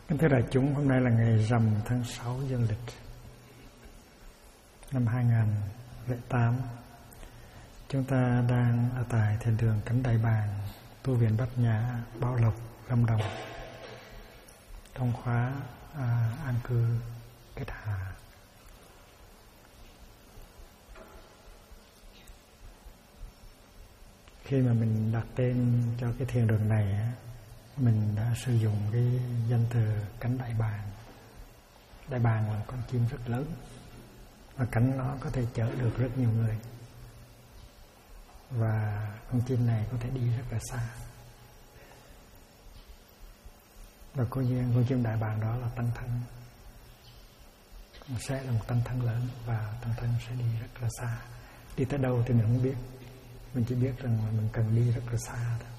Kính thưa đại chúng, hôm nay là ngày rằm tháng 6 dương lịch năm 2008. Chúng ta đang ở tại thiền đường Cánh Đại Bàng, tu viện Bát Nhã, Bảo Lộc, Lâm Đồng, trong khóa an cư kết hạ. Khi mà mình đặt tên cho cái thiền đường này, mình đã sử dụng cái danh từ Cánh Đại Bàng. Đại bàng là con chim rất lớn, và cánh nó có thể chở được rất nhiều người, và con chim này có thể đi rất là xa. Và có duyên con chim đại bàng đó là tăng thân, sẽ là một tăng thân lớn, và tăng thân sẽ đi rất là xa. Đi tới đâu thì mình không biết, mình chỉ biết rằng là mình cần đi rất là xa thôi.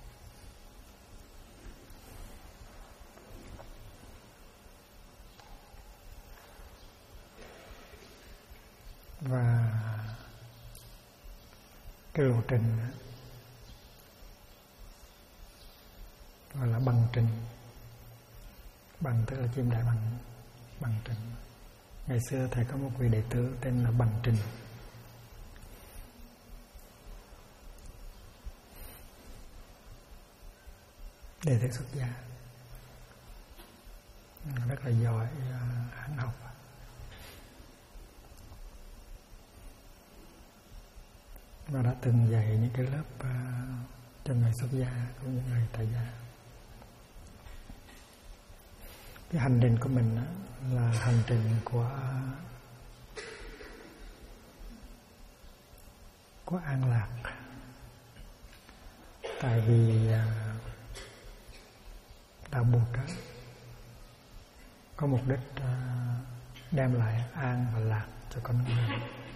Và cái lộ trình gọi là bằng trình. Bằng tức là chim đại bằng trình. Ngày xưa thầy có một vị đệ tử tên là Bằng Trình. Đệ tử xuất gia, rất là giỏi hán học. Và đã từng dạy những cái lớp cho người xuất gia cũng như người tại gia. Cái hành trình của mình là hành trình của an lạc. Tại vì đạo Bụt có mục đích đem lại an và lạc cho con người.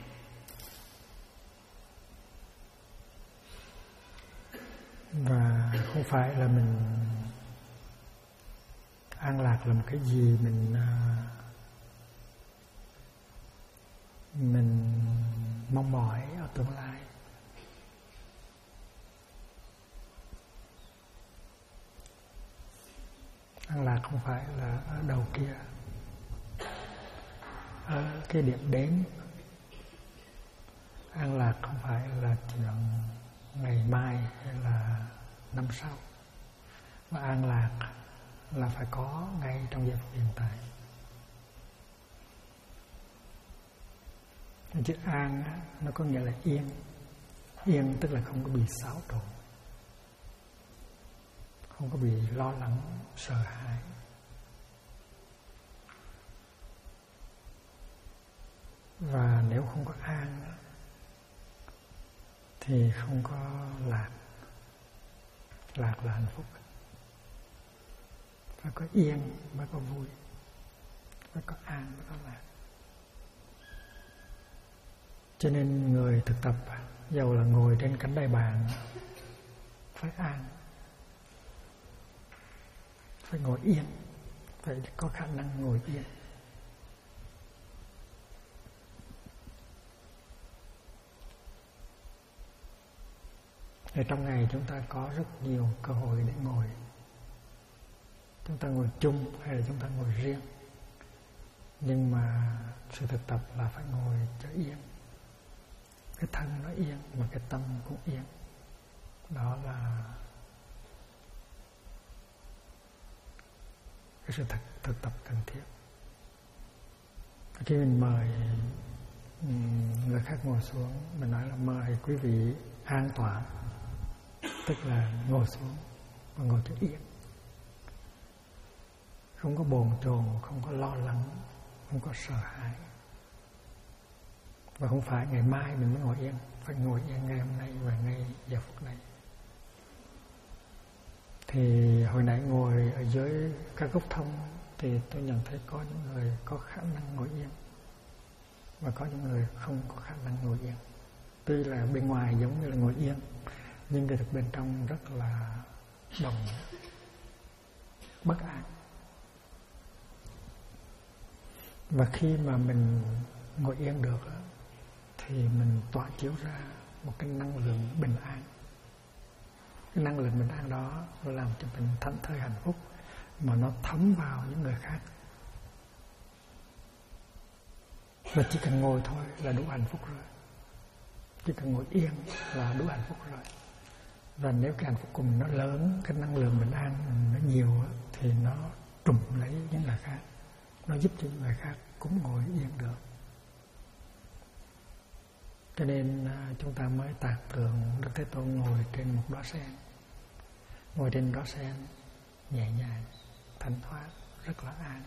Và không phải là mình an lạc là một cái gì mình mong mỏi ở tương lai. An lạc không phải là ở đầu kia, ở cái điểm đến. An lạc không phải là chuyện ngày mai hay là năm sau, và an lạc là phải có ngay trong giây phút hiện tại. Chữ an nó có nghĩa là yên. Yên tức là không có bị xáo trộn, không có bị lo lắng, sợ hãi. Và nếu không có an thì không có lạc. Lạc là hạnh phúc. Phải có yên mới có vui, phải có an mới có lạc. Cho nên người thực tập, dầu là ngồi trên cánh đại bàng, phải an, phải ngồi yên, phải có khả năng ngồi yên. Ở trong ngày chúng ta có rất nhiều cơ hội để ngồi. Chúng ta ngồi chung hay là chúng ta ngồi riêng, nhưng mà sự thực tập là phải ngồi cho yên. Cái thân nó yên mà cái tâm cũng yên. Đó là cái sự thực tập cần thiết. Khi mình mời người khác ngồi xuống, mình nói là mời quý vị an tọa, tức là ngồi xuống và ngồi cho yên, không có bồn chồn, không có lo lắng, không có sợ hãi. Và không phải ngày mai mình mới ngồi yên, phải ngồi yên ngày hôm nay và ngay giờ phút này. Thì hồi nãy ngồi ở dưới các gốc thông thì tôi nhận thấy có những người có khả năng ngồi yên và có những người không có khả năng ngồi yên. Tuy là bên ngoài giống như là ngồi yên, nhưng cái thực bên trong rất là đồng, bất an. Và khi mà mình ngồi yên được thì mình tỏa chiếu ra một cái năng lượng bình an. Cái năng lượng bình an đó làm cho mình thảnh thơi hạnh phúc, mà nó thấm vào những người khác. Và chỉ cần ngồi thôi là đủ hạnh phúc rồi. Chỉ cần ngồi yên là đủ hạnh phúc rồi. Và nếu cái hạnh phúc của mình nó lớn, cái năng lượng bình an nó nhiều, thì nó trùm lấy những người khác, nó giúp cho những người khác cũng ngồi yên được. Cho nên chúng ta mới tạc tượng Đức Thế Tôn ngồi trên một đóa sen. Ngồi trên đóa sen nhẹ nhàng, thanh thoát, rất là an.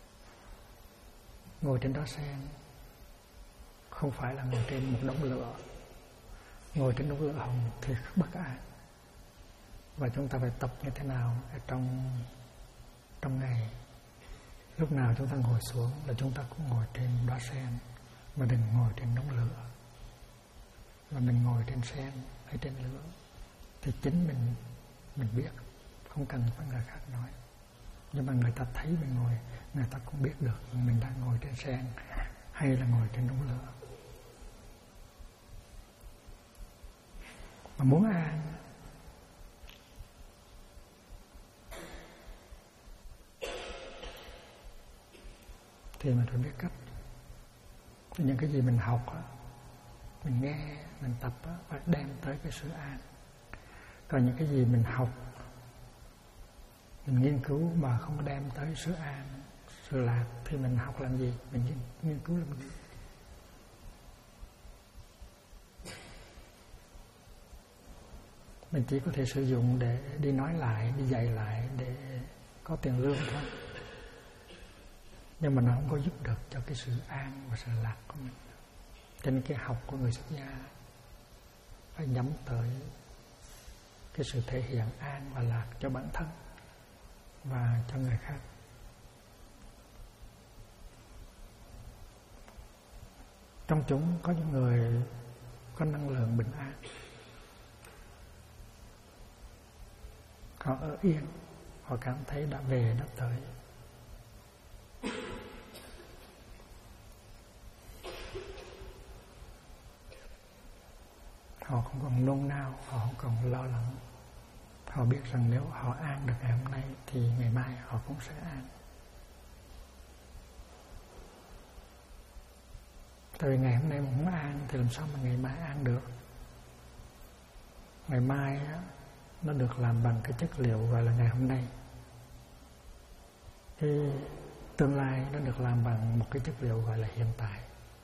Ngồi trên đóa sen không phải là ngồi trên một đống lửa. Ngồi trên đống lửa hồng thì bất an. Và chúng ta phải tập như thế nào ở trong ngày. Lúc nào chúng ta ngồi xuống là chúng ta cũng ngồi trên đóa sen, mà đừng ngồi trên đống lửa. Và mình ngồi trên sen hay trên lửa thì chính mình biết, không cần phải người khác nói. Nhưng mà người ta thấy mình ngồi, người ta cũng biết được mình đang ngồi trên sen hay là ngồi trên đống lửa. Mà muốn an thì mình phải biết cách. Những cái gì mình học, mình nghe, mình tập phải đem tới cái sự an. Còn những cái gì mình học, mình nghiên cứu mà không đem tới sự an, sự lạc, thì mình học làm gì? Mình nghiên cứu làm gì? Mình chỉ có thể sử dụng để đi nói lại, đi dạy lại, để có tiền lương thôi. Nhưng mà nó không có giúp được cho cái sự an và sự lạc của mình. Cho nên cái học của người xuất gia phải nhắm tới cái sự thể hiện an và lạc cho bản thân và cho người khác. Trong chúng có những người có năng lượng bình an. Họ ở yên, họ cảm thấy đã về, đã tới. Họ không còn nôn nao, họ không còn lo lắng. Họ biết rằng nếu họ an được ngày hôm nay thì ngày mai họ cũng sẽ an. Tại vì ngày hôm nay mà không an thì làm sao mà ngày mai an được. Ngày mai nó được làm bằng cái chất liệu gọi là ngày hôm nay. Cái tương lai nó được làm bằng một cái chất liệu gọi là hiện tại.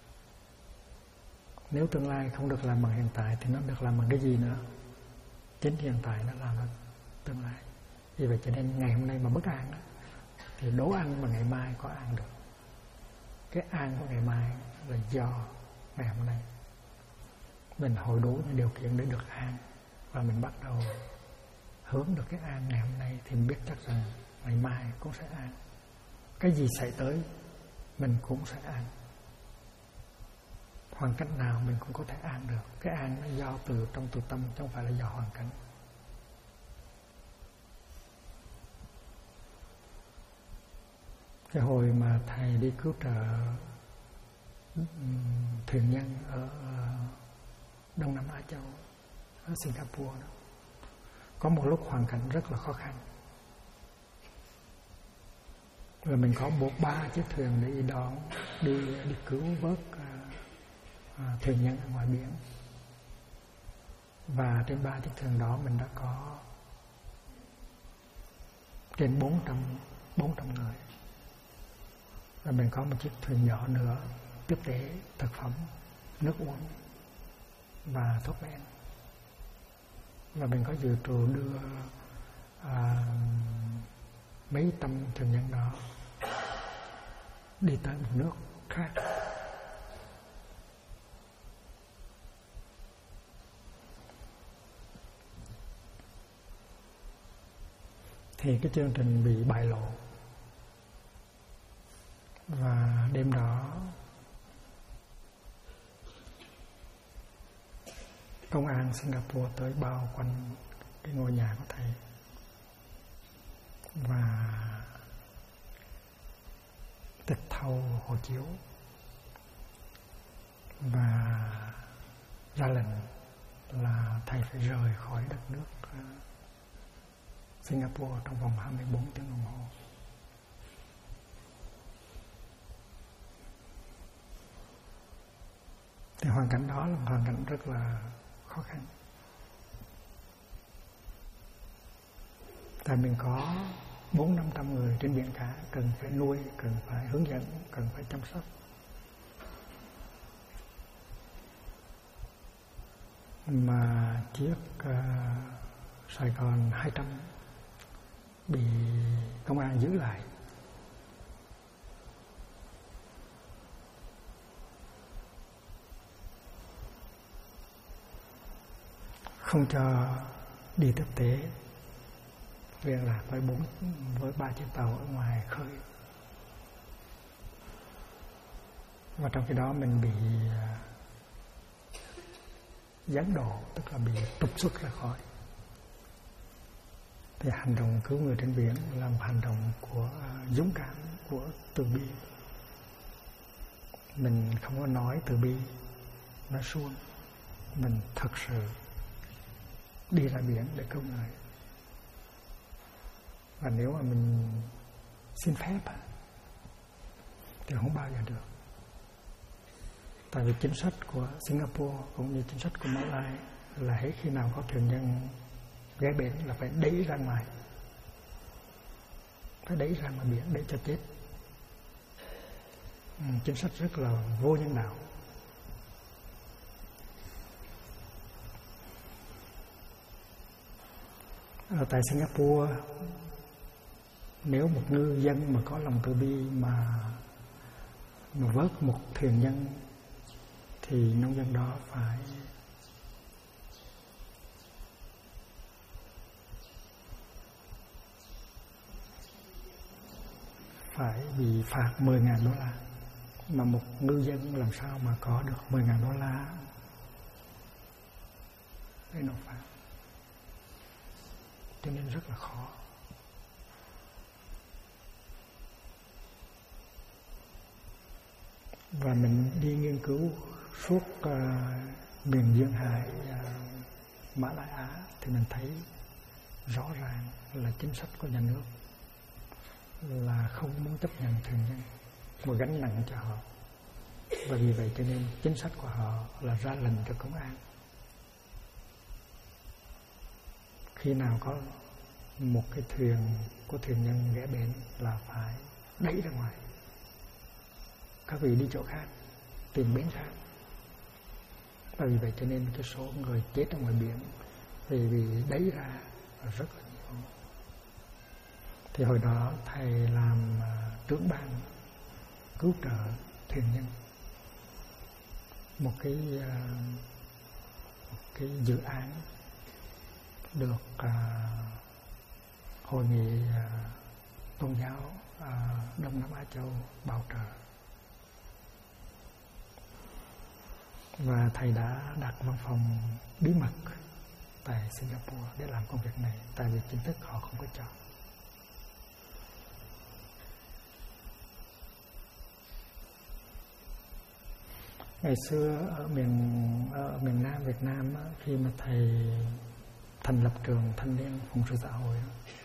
Nếu tương lai không được làm bằng hiện tại thì nó được làm bằng cái gì nữa? Chính hiện tại nó làm bằng tương lai. Vì vậy cho nên ngày hôm nay mà bất an đó, thì đố ăn mà ngày mai có an được. Cái an của ngày mai là do ngày hôm nay. Mình hội đủ những điều kiện để được an, và mình bắt đầu hướng được cái an ngày hôm nay thì mình biết chắc rằng ngày mai cũng sẽ an. Cái gì xảy tới mình cũng sẽ an. Hoàn cảnh nào mình cũng có thể an được. Cái an nó do từ trong từ tâm, chứ không phải là do hoàn cảnh. Cái hồi mà thầy đi cứu trợ thuyền nhân ở Đông Nam Á Châu, ở Singapore đó, có một lúc hoàn cảnh rất là khó khăn. Rồi mình có 3 chiếc thuyền để đi đón, đi cứu vớt thuyền nhân ở ngoài biển. Và trên 3 chiếc thuyền đó mình đã có trên 400 người. Và mình có một chiếc thuyền nhỏ nữa tiếp tế thực phẩm, nước uống và thuốc men. Và mình có dự trù đưa mấy trăm thuyền nhân đó đi tới một nước khác. Thì cái chương trình bị bại lộ. Và đêm đó công an Singapore tới bao quanh cái ngôi nhà của thầy và tịch thâu hộ chiếu và ra lệnh là thầy phải rời khỏi đất nước Singapore trong vòng 24 tiếng đồng hồ. Thì hoàn cảnh đó là hoàn cảnh rất là khó khăn. Tại mình có 400-500 người trên biển cả, cần phải nuôi, cần phải hướng dẫn, cần phải chăm sóc. Mà chiếc Sài Gòn 200 bị công an giữ lại. Không cho đi tiếp tế, liên lạc với 3 chiếc tàu ở ngoài khơi. Và trong khi đó mình bị gián đoạn, tức là bị trục xuất ra khỏi. Thì hành động cứu người trên biển là một hành động của dũng cảm, của từ bi. Mình không có nói từ bi, nói suông. Mình thật sự đi ra biển để cứu người. Và nếu mà mình xin phép thì không bao giờ được. Tại vì chính sách của Singapore cũng như chính sách của Malai là hết khi nào có thuyền nhân ghé bến là phải đẩy ra ngoài, phải đẩy ra ngoài biển để cho chết. Chính sách rất là vô nhân đạo. Ở tại Singapore, nếu một ngư dân mà có lòng từ bi mà vớt một thuyền nhân thì nông dân đó phải bị phạt 10.000 đô la. Mà một ngư dân làm sao mà có được 10.000 đô la để nộp phạt, cho nên rất là khó. Và mình đi nghiên cứu suốt miền Duyên Hải, Mã Lai Á thì mình thấy rõ ràng là chính sách của nhà nước là không muốn chấp nhận thuyền nhân, một gánh nặng cho họ. Và vì vậy cho nên chính sách của họ là ra lệnh cho công an khi nào có một cái thuyền của thuyền nhân ghé bến là phải đẩy ra ngoài, các vị đi chỗ khác, tìm bến khác. Và vì vậy cho nên cái số người chết ở ngoài biển vì bị đẩy ra rất là nhiều. Thì hồi đó thầy làm trưởng ban cứu trợ thuyền nhân, một cái dự án được hội nghị tôn giáo Đông Nam Á Châu bảo trợ. Và thầy đã đặt văn phòng bí mật tại Singapore để làm công việc này, tại vì chính thức họ không có cho. Ngày xưa ở miền Nam Việt Nam khi mà thầy thành lập trường thanh niên phụng sự xã hội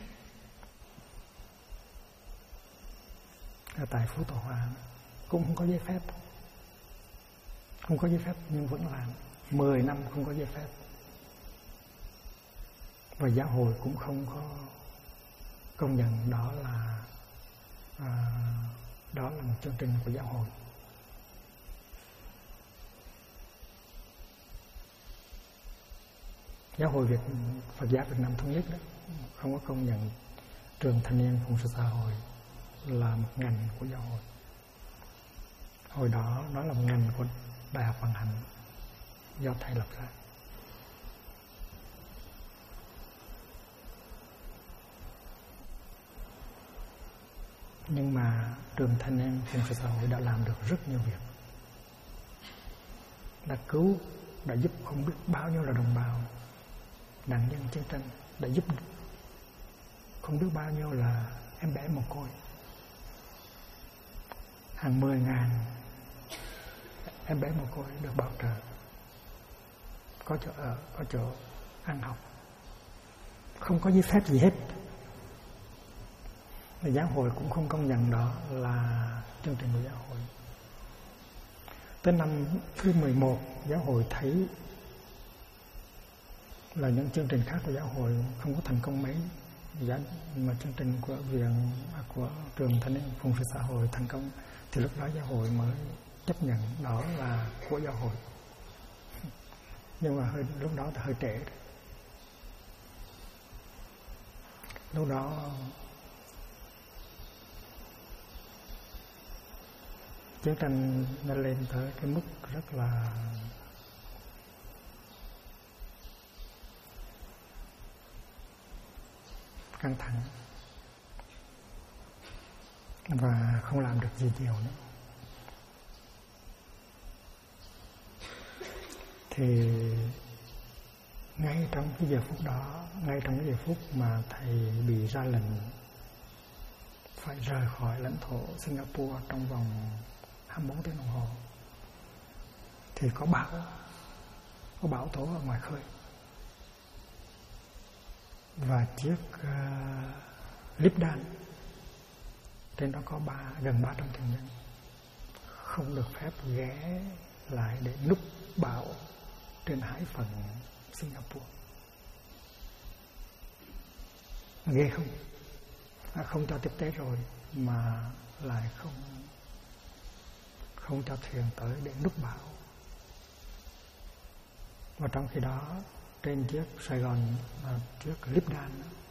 ở tại Phú Thọ Hòa cũng không có giấy phép. Không có giấy phép nhưng vẫn làm 10 năm không có giấy phép. Và giáo hội cũng không có công nhận đó là một chương trình của giáo hội. Giáo hội Phật giáo Việt Nam Thống Nhất đó, không có công nhận trường thanh niên phụng sự xã hội là một ngành của giáo hội. Hồi đó nó là một ngành của Đại học Vận Hạnh do thầy lập ra. Nhưng mà trường thanh niên phụng sự xã hội đã làm được rất nhiều việc, đã cứu, đã giúp không biết bao nhiêu là đồng bào nạn nhân chiến tranh, đã giúp không biết bao nhiêu là em bé mồ côi, hàng 10.000 em bé mồ côi được bảo trợ, có chỗ ở, có chỗ ăn học, không có giấy phép gì hết, Giáo hội cũng không công nhận đó là chương trình của giáo hội. Tới năm thứ 11, giáo hội thấy là những chương trình khác của giáo hội không có thành công mấy, mà chương trình của của trường Thanh niên Phụng sự xã hội thành công, thì lúc đó giáo hội mới chấp nhận đó là của giáo hội. Nhưng mà lúc đó thì hơi trễ. Lúc đó chiến tranh nó lên tới cái mức rất là căng thẳng và không làm được gì nhiều nữa. Thì ngay trong cái giờ phút đó, ngay trong cái giờ phút mà thầy bị ra lệnh phải rời khỏi lãnh thổ Singapore trong vòng 24 tiếng đồng hồ, thì có bão tố ở ngoài khơi, và chiếc Lipdan trên đó có gần 300 thuyền nhân không được phép ghé lại để núp bão trên hải phận Singapore. Ghê không? Không cho tiếp tế rồi mà lại không cho thuyền tới để núp bão. Và trong khi đó trên chiếc Sài Gòn, chiếc Lipdan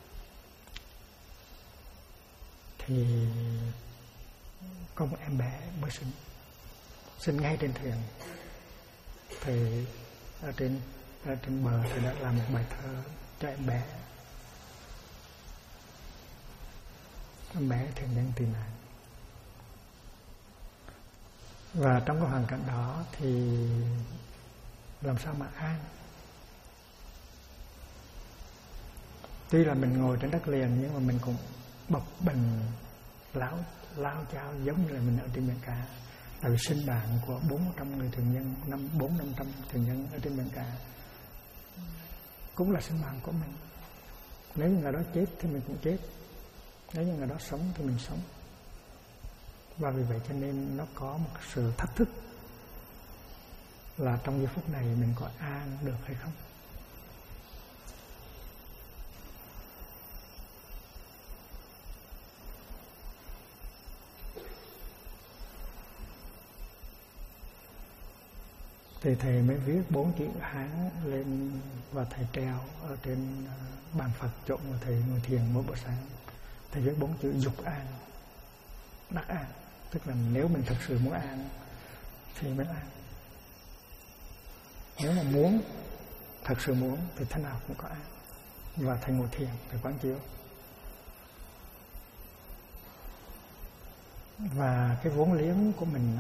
thì có một em bé mới sinh ngay trên thuyền. Thì ở trên bờ thì đã làm một bài thơ cho em bé thuyền nhân tị nạn. Và trong cái hoàn cảnh đó thì làm sao mà an? Tuy là mình ngồi trên đất liền nhưng mà mình cũng bập bềnh lao chao giống như là mình ở trên biển cả. Tại vì sinh mạng của 400 người thuyền nhân, 400-500 thuyền nhân ở trên biển cả cũng là sinh mạng của mình. Nếu như người đó chết thì mình cũng chết, nếu như người đó sống thì mình sống. Và vì vậy cho nên nó có một sự thách thức là trong giây phút này mình có an được hay không. Thì thầy mới viết 4 chữ Hán lên và thầy treo ở trên bàn Phật chỗ mà thầy ngồi thiền mỗi buổi sáng. Thầy viết 4 chữ dục an, đắc an. Tức là nếu mình thực sự muốn an thì mới an. Nếu mà muốn, thật sự muốn thì thế nào cũng có an. Và thầy ngồi thiền, thầy quán chiếu. Và cái vốn liếng của mình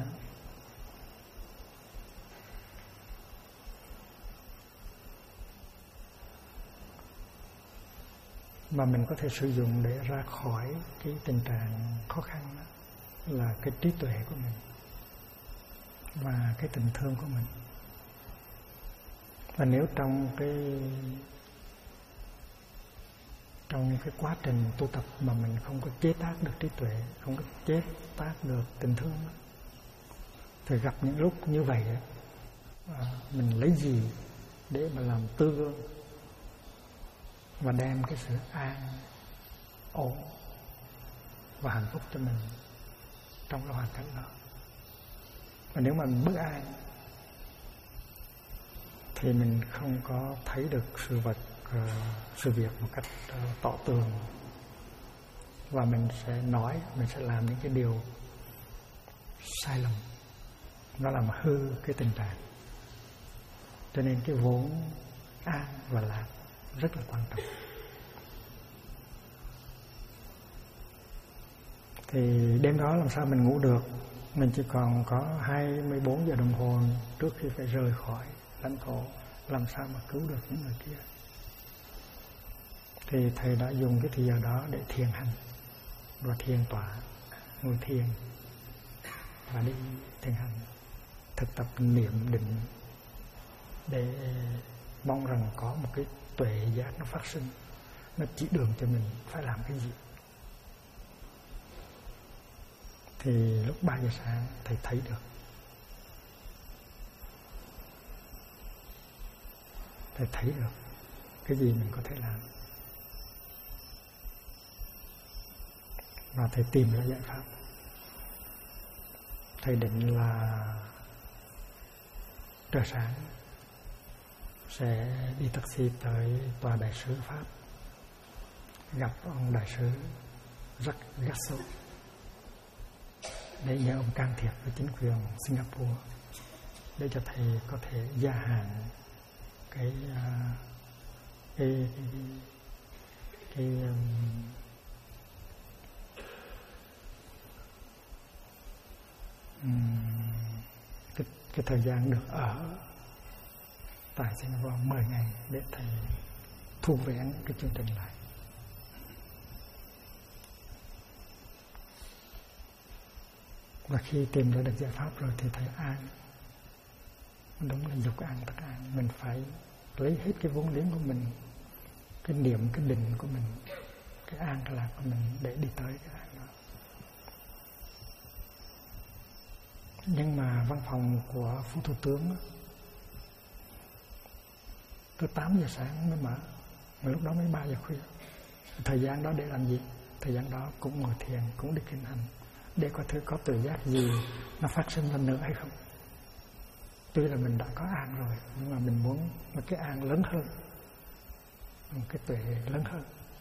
mà mình có thể sử dụng để ra khỏi cái tình trạng khó khăn đó là cái trí tuệ của mình và cái tình thương của mình. Và nếu trong cái quá trình tu tập mà mình không có chế tác được trí tuệ, không có chế tác được tình thương đó, thì gặp những lúc như vậy mình lấy gì để mà làm tư gương và đem cái sự an ổn và hạnh phúc cho mình trong cái hoàn cảnh đó. Và nếu mà mình bất an thì mình không có thấy được sự việc một cách tỏ tường, và mình sẽ làm những cái điều sai lầm, nó làm hư cái tình trạng. Cho nên cái vốn an và lạc rất là quan trọng. Thì đêm đó làm sao mình ngủ được? Mình chỉ còn có 24 giờ đồng hồ trước khi phải rời khỏi lãnh thổ, làm sao mà cứu được những người kia? Thì thầy đã dùng cái thời giờ đó để thiền hành và thiền tọa, ngồi thiền và đi thiền hành, thực tập niệm định để mong rằng có một cái tuệ giác nó phát sinh, nó chỉ đường cho mình phải làm cái gì. thì lúc 3 giờ sáng thầy thấy được. Thầy thấy được cái gì mình có thể làm. Và thầy tìm ra giải pháp. Thầy định là trời sáng sẽ đi taxi tới tòa đại sứ Pháp, gặp ông đại sứ Jacques Gassot để nhờ ông can thiệp với chính quyền Singapore để cho thầy có thể gia hạn cái thời gian được ở tại Singapore 10 ngày để thầy thu vén cái chương trình lại. Và khi tìm ra được giải pháp rồi thì thầy an. Đúng là dục an tất an. Mình phải lấy hết cái vốn liếng của mình, cái niệm, cái định của mình, cái an, cái lạc của mình để đi tới cái an đó. Nhưng mà văn phòng của Phó Thủ tướng từ 8 giờ sáng mới mở, mà lúc đó mới 3 giờ khuya. Thời gian đó để làm gì? Thời gian đó cũng ngồi thiền, cũng đi kinh hành, để có thể có tự giác gì nó phát sinh lần nữa hay không. Tuy là mình đã có an rồi, nhưng mà mình muốn một cái an lớn hơn, một cái tuệ lớn hơn.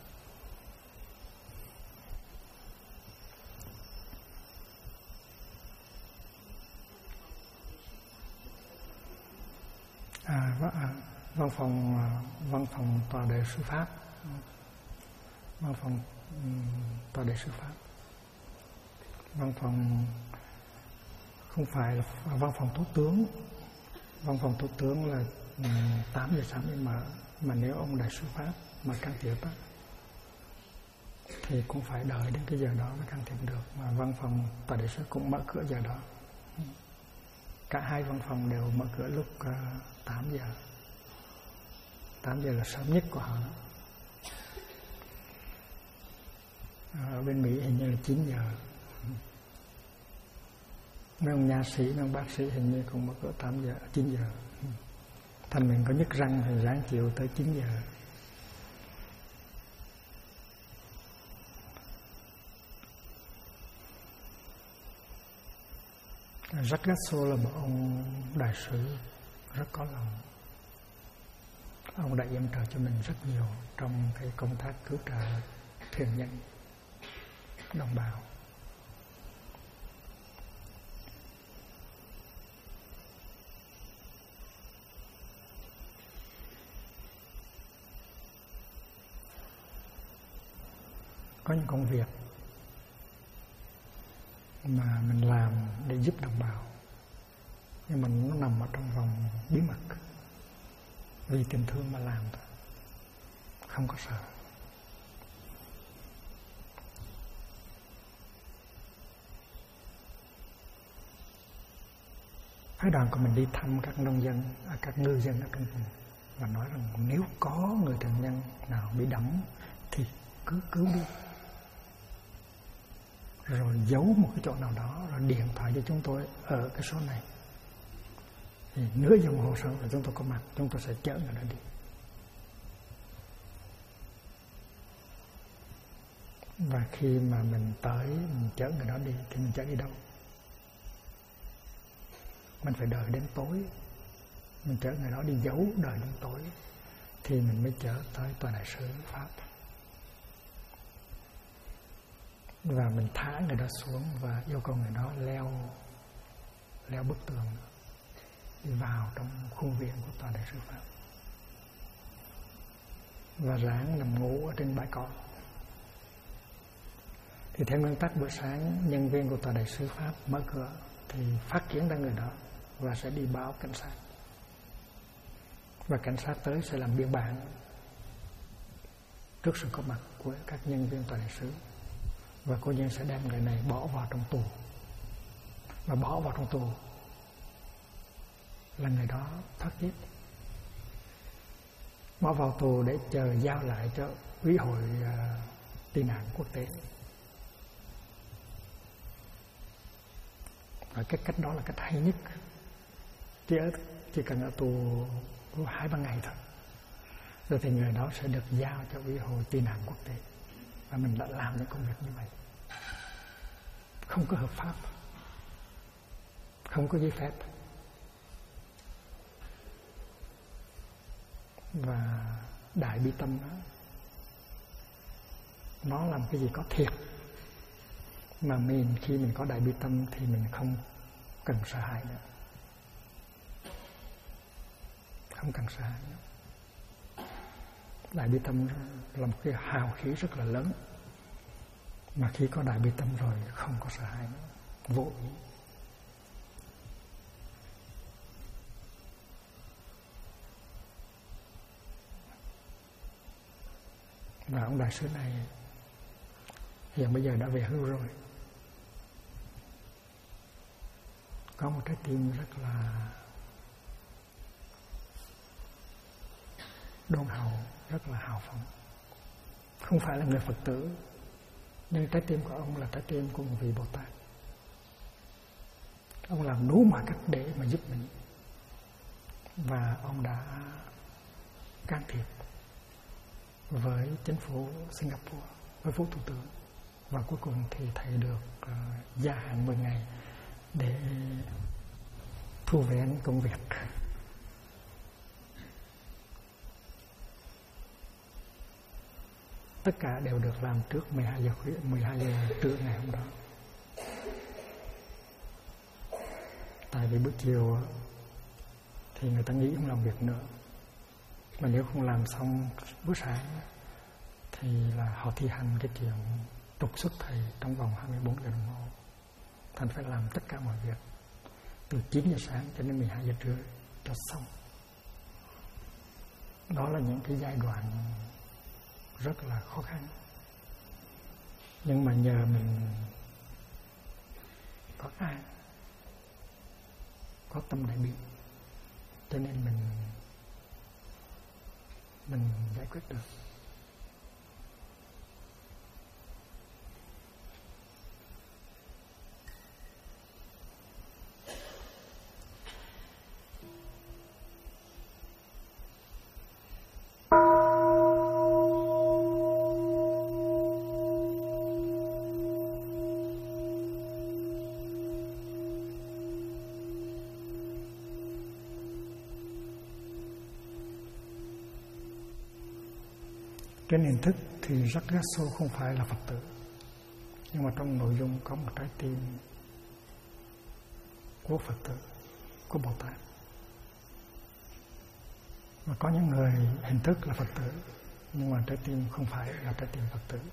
Văn phòng tòa đại sứ Pháp, văn phòng tòa đại sứ Pháp, văn phòng không phải là văn phòng thủ tướng. Văn phòng thủ tướng là 8 giờ sáng mới mở, mà nếu ông đại sứ Pháp mà can thiệp á, thì cũng phải đợi đến cái giờ đó mới can thiệp được. Mà văn phòng tòa đại sứ cũng mở cửa giờ đó. Cả hai văn phòng đều mở cửa lúc 8 giờ. 8 giờ là sớm nhất của họ. Ở bên Mỹ hình như là 9 giờ. Mấy ông nha sĩ, mấy ông bác sĩ hình như cũng mở cửa 8 giờ, 9 giờ. Thành mình có nhức răng thì ráng chịu tới 9 giờ. Jacques Gassot là một ông đại sứ rất có lòng. Ông đã yểm trợ cho mình rất nhiều trong cái công tác cứu trợ thuyền nhân đồng bào. Có những công việc mà mình làm để giúp đồng bào, nhưng mà nó nằm ở trong vòng bí mật, vì tình thương mà làm thôi, không có sợ. Phái đoàn của mình đi thăm các nông dân, các ngư dân ở trong vùng và nói rằng nếu có người thường nhân nào bị đắm thì cứ cứu đi, rồi giấu một cái chỗ nào đó, rồi điện thoại cho chúng tôi ở cái số này, thì nửa giờ đồng hồ sau là chúng tôi có mặt, chúng tôi sẽ chở người đó đi. Và khi mà mình tới, mình chở người đó đi thì mình chở đi đâu? Mình phải đợi đến tối, mình chở người đó đi giấu, đợi đến tối thì mình mới chở tới tòa đại sứ Pháp. Và mình thả người đó xuống và yêu cầu người đó leo bức tường đi vào trong khuôn viên của tòa đại sứ Pháp và ráng nằm ngủ ở trên bãi cỏ. Thì theo nguyên tắc buổi sáng, nhân viên của tòa đại sứ Pháp mở cửa thì phát kiến ra người đó và sẽ đi báo cảnh sát, và cảnh sát tới sẽ làm biên bản trước sự có mặt của các nhân viên tòa đại sứ, và cô nhân sẽ đem người này bỏ vào trong tù. Và bỏ vào trong tù là người đó thoát chết, bỏ vào tù để chờ giao lại cho Ủy hội tị nạn quốc tế. Và cái cách đó là cách hay nhất. Chỉ cần ở tù 2-3 ngày thôi, rồi thì người đó sẽ được giao cho Ủy hội tị nạn quốc tế, và mình đã làm những công việc như vậy, không có hợp pháp, không có giấy phép. Và Đại Bi Tâm đó, nó làm cái gì có thiệt, mà khi mình có Đại Bi Tâm thì mình không cần sợ hãi nữa, không cần sợ hãi nữa. Đại Bi Tâm là một cái hào khí rất là lớn, mà khi có Đại Bi Tâm rồi không có sợ hãi nữa, vô ý. Và ông đại sứ này hiện bây giờ đã về hưu rồi, có một trái tim rất là đôn hậu, rất là hào phóng. Không phải là người Phật tử, nhưng trái tim của ông là trái tim của một vị Bồ Tát. Ông làm đủ mọi cách để mà giúp mình, và ông đã can thiệp với chính phủ Singapore, với Phó Thủ tướng, và cuối cùng thì thầy được gia hạn 10 ngày để thu vén công việc. Tất cả đều được làm trước 12 giờ trưa ngày hôm đó. Tại vì buổi chiều thì người ta nghĩ không làm việc nữa, mà nếu không làm xong bữa sáng thì là họ thi hành cái chuyện trục xuất thầy trong vòng 24 giờ đồng hồ. Thành phải làm tất cả mọi việc từ 9 giờ sáng cho đến 12 giờ trưa cho xong. Đó là những cái giai đoạn rất là khó khăn, nhưng mà nhờ mình có ai, có tâm đại bi, cho nên mình giải quyết được. Trên hình thức thì Raghaso không phải là Phật tử, nhưng mà trong nội dung có một trái tim của Phật tử, của Bồ Tát. Và có những người hình thức là Phật tử, nhưng mà trái tim không phải là trái tim Phật tử.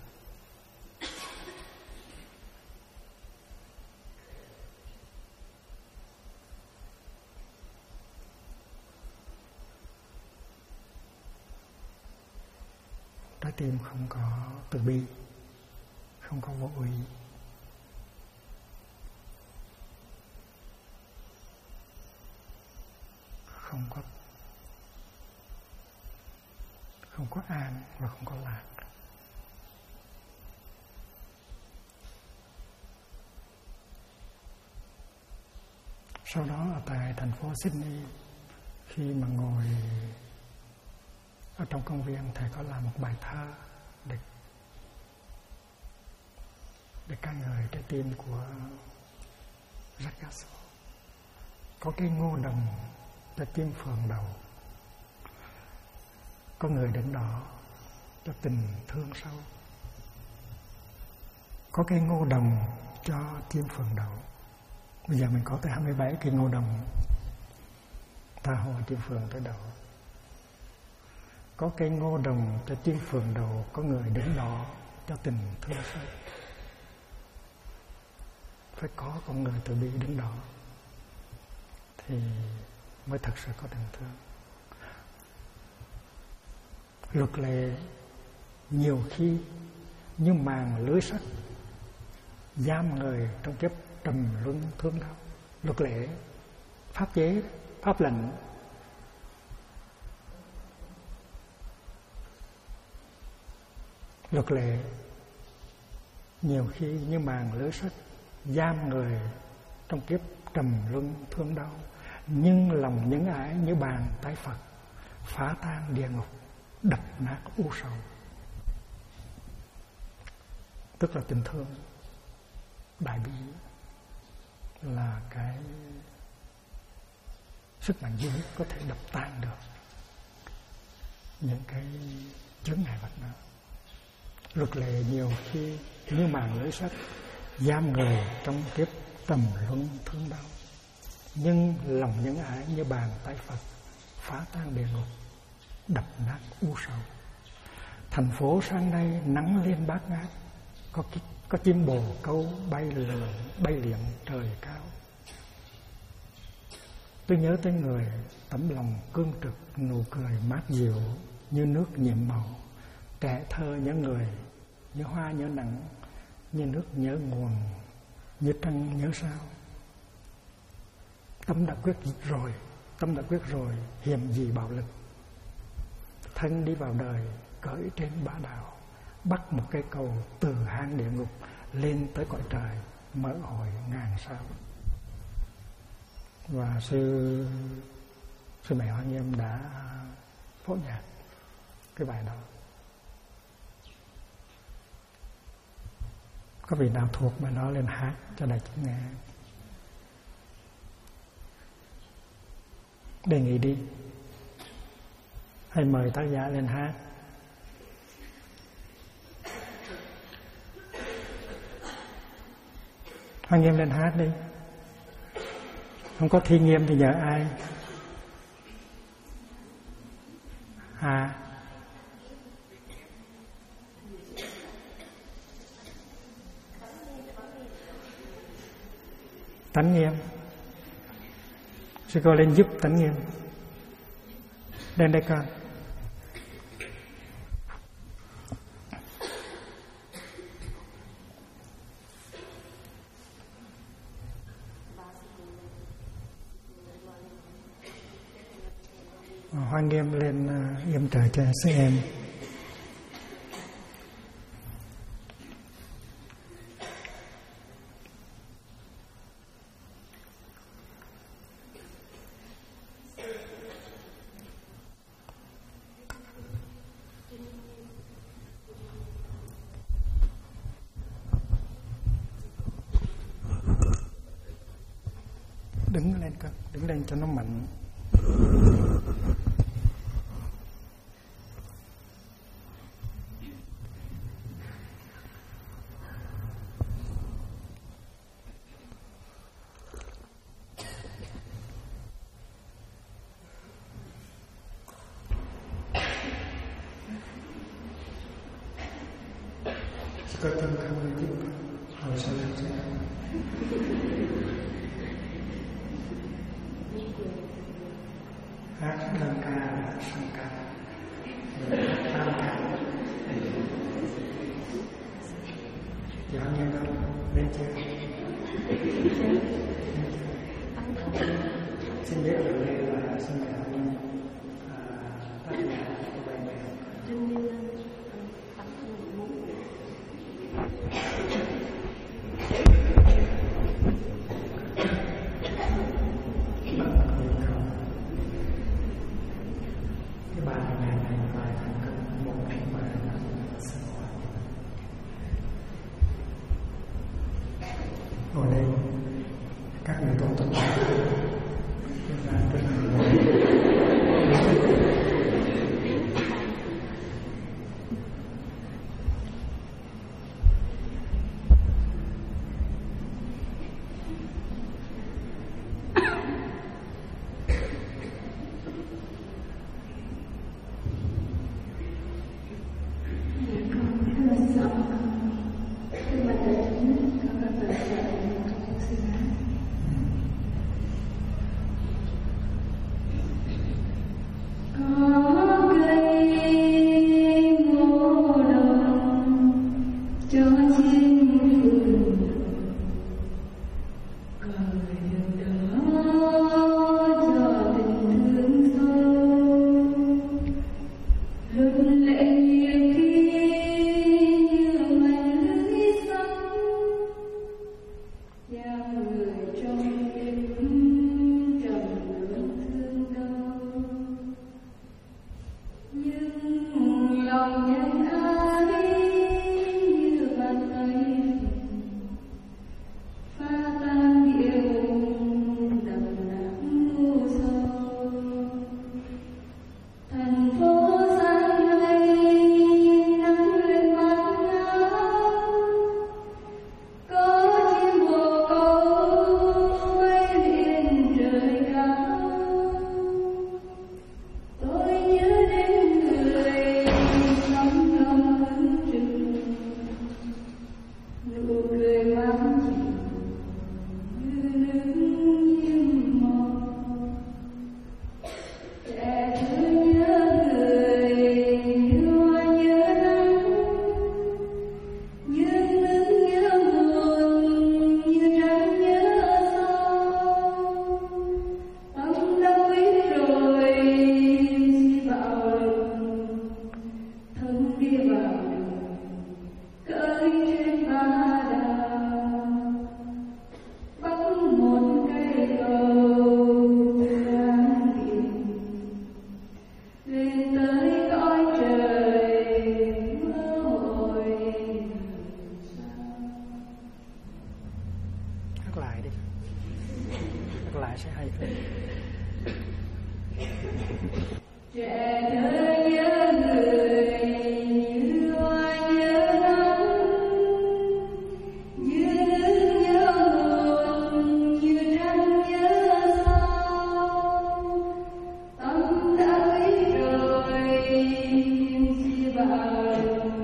Trái tim không có từ bi, không có vô úy, không có an và không có lạc. Sau đó ở tại thành phố Sydney, khi mà ngồi ở trong công viên, thầy có làm một bài thơ để ca ngợi trái tim của Raghaso. Có cái ngô đồng cho chim phượng đầu, có người đứng đó cho tình thương sâu. Có cây ngô đồng cho chim phượng đầu. Bây giờ mình có tới 27 cây ngô đồng tha hồ chim phượng tới đầu. Có cây ngô đồng cho chim phượng đầu, có người đứng đó cho tình thương sâu. Phải có con người từ bi đứng đó thì mới thật sự có tình thương. Luật lệ nhiều khi như màn lưới sắt giam người trong kiếp trầm luân thương đau. Luật lệ, pháp chế, pháp lệnh luật lệ nhiều khi như màn lưới sắt giam người trong kiếp trầm luân thương đau, nhưng lòng nhân ái như bàn tay Phật, phá tan địa ngục, đập nát u sầu. Tức là tình thương đại bi là cái sức mạnh duy nhất có thể đập tan được những cái chướng ngại vật đó. Luật lệ nhiều khi như màn lưới sắt giam người trong kiếp trầm luân thương đau, nhưng lòng nhân ái như bàn tay Phật, phá tan địa ngục, đập nát u sầu. Thành phố sáng nay nắng lên bát ngát, có chim bồ câu bay liệng trời cao. Tôi nhớ tới người tấm lòng cương trực, nụ cười mát dịu như nước nhiệm màu. Trẻ thơ nhớ người, như hoa nhớ nắng, như nước nhớ nguồn, như trăng nhớ sao. Tâm đã quyết rồi, hiềm gì bạo lực. Thân đi vào đời, cởi trên bá đạo, bắt một cây cầu từ hang địa ngục lên tới cõi trời, mở hội ngàn sao. Và sư mẹ Hoa Nghiêm đã phổ nhạc cái bài đó. Có vị nào thuộc bài đó lên hát cho đại chúng nghe? Đề nghị đi, hay mời tác giả lên hát. Hoa Nghiêm lên hát đi. Không có Thi Nghiêm thì nhờ ai? Tánh Nghiêm. Sư cô lên giúp Tánh Nghiêm. Lên đây con. Hoa Nghiêm lên yểm trợ cho sư em. Đứng lên con, đứng lên cho nó mạnh. Có tâm không giúp hồi sau lên sẽ hát đơn ca, song ca, tam ca. Chị Hoa Nghiêm đâu? Lên chưa? Xin giới thiệu đây là sư mẹ Hoa Nghiêm, tác giả của bài này. Ngồi đây, các người tôn tục nhắc lại đi, nhắc lại sẽ hay hơn. Trẻ thơ nhớ người như hoa nhớ nắng, như nước nhớ nguồn, như trăng nhớ sao. Tâm đã ấy rồi đi vào,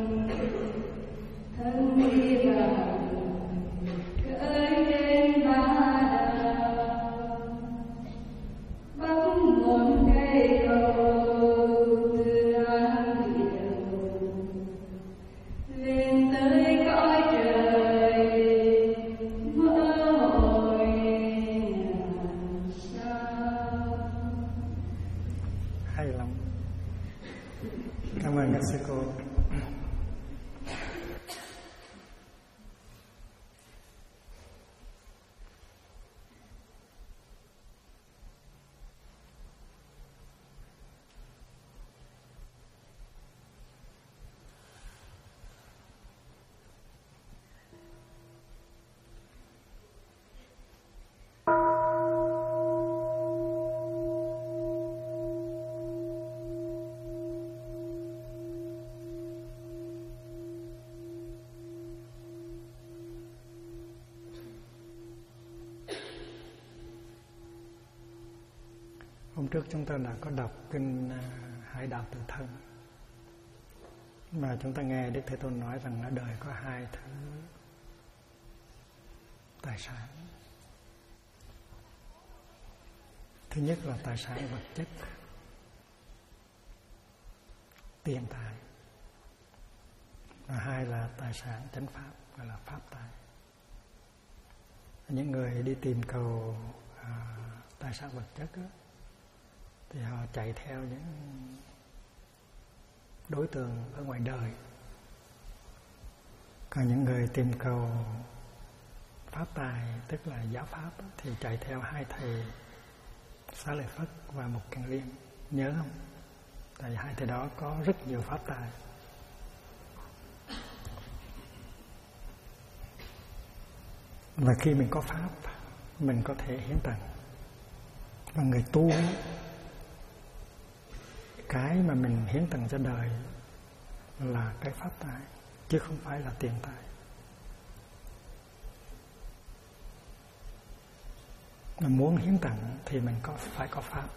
thân đi vào cởi lên ba đào, bắc một cây cầu từ An Điều lên tới cõi trời mơ hồi ngàn sao. Hay lắm. Cảm ơn các sư cô. Hôm trước chúng ta đã có đọc kinh Hải Đạo Tự Thân, mà chúng ta nghe Đức Thế Tôn nói rằng ở đời có hai thứ tài sản. Thứ nhất là tài sản vật chất, tiền tài, và hai là tài sản chánh pháp, gọi là pháp tài. Những người đi tìm cầu tài sản vật chất đó, thì họ chạy theo những đối tượng ở ngoài đời. Còn những người tìm cầu pháp tài, tức là giáo pháp, thì chạy theo hai thầy Xá Lợi Phất và Mục Kiền Liên. Nhớ không? Tại vì hai thầy đó có rất nhiều pháp tài. Và khi mình có pháp, mình có thể hiến tặng. Và người tu, cái mà mình hiến tặng cho đời là cái pháp tài, chứ không phải là tiền tài. Mà muốn hiến tặng thì mình phải có pháp.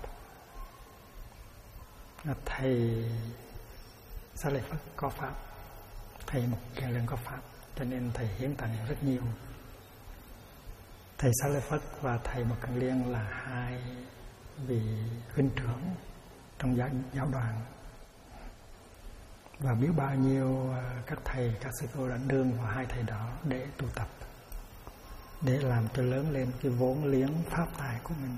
Thầy Xá Lợi Phất có pháp, thầy Mục Kiền Liên có pháp, cho nên thầy hiến tặng rất nhiều. Thầy Xá Lợi Phất và thầy Mục Kiền Liên là hai vị huynh trưởng trong giáo đoàn, và biết bao nhiêu các thầy, các sư cô đã đương vào hai thầy đó để tu tập, để làm cho lớn lên cái vốn liếng pháp tài của mình.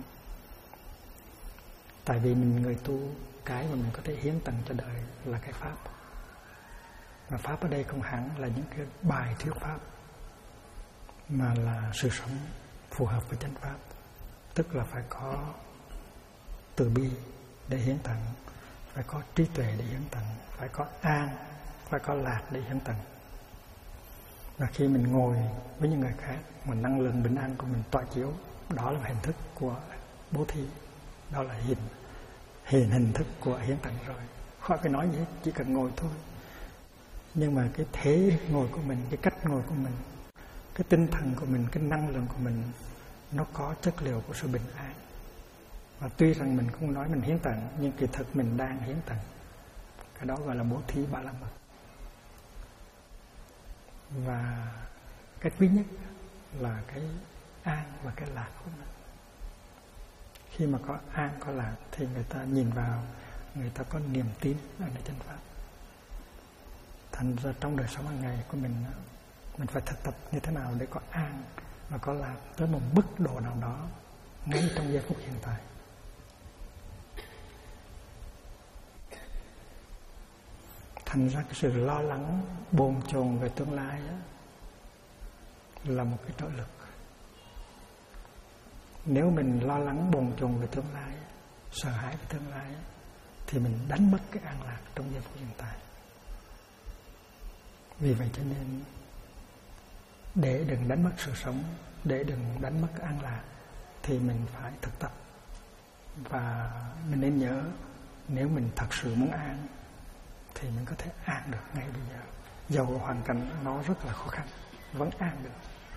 Tại vì mình người tu, cái mà mình có thể hiến tặng cho đời là cái pháp. Và pháp ở đây không hẳn là những cái bài thuyết pháp, mà là sự sống phù hợp với chánh pháp. Tức là phải có từ bi để hiến tặng, phải có trí tuệ để hiến tặng, phải có an, phải có lạc để hiến tặng. Và khi mình ngồi với những người khác mà năng lượng bình an của mình tỏa chiếu, đó là hình thức của bố thí, đó là hình thức của hiến tặng rồi. Khỏi phải nói gì hết, chỉ cần ngồi thôi. Nhưng mà cái thế ngồi của mình, cái cách ngồi của mình, cái tinh thần của mình, cái năng lượng của mình, nó có chất liệu của sự bình an. Và tuy rằng mình không nói mình hiến tặng, nhưng kỳ thực mình đang hiến tặng. Cái đó gọi là bố thí ba la mật. Và cái quý nhất là cái an và cái lạc của mình. Khi mà có an, có lạc thì người ta nhìn vào, người ta có niềm tin ở nơi chánh pháp. Thành ra trong đời sống hàng ngày của mình phải thực tập như thế nào để có an và có lạc tới một mức độ nào đó ngay trong giây phút hiện tại. Thành ra cái sự lo lắng, bồn chồn về tương lai đó, là một cái trợ lực. Nếu mình lo lắng bồn chồn về tương lai, sợ hãi về tương lai, thì mình đánh mất cái an lạc trong giây phút hiện tại. Vì vậy cho nên để đừng đánh mất sự sống để đừng đánh mất an lạc thì mình phải thực tập. Và mình nên nhớ, nếu mình thật sự muốn an thì mình có thể an được ngay bây giờ. Dầu hoàn cảnh nó rất là khó khăn, vẫn an được.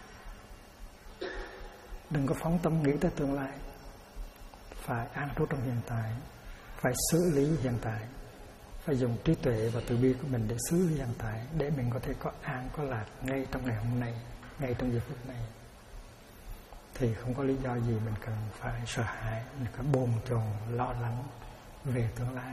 Đừng có phóng tâm nghĩ tới tương lai. Phải an trú trong hiện tại, phải xử lý hiện tại, phải dùng trí tuệ và từ bi của mình để xử lý hiện tại, để mình có thể có an, có lạc ngay trong ngày hôm nay, ngay trong giây phút này. Thì không có lý do gì mình cần phải sợ hãi, mình cần bồn chồn lo lắng về tương lai.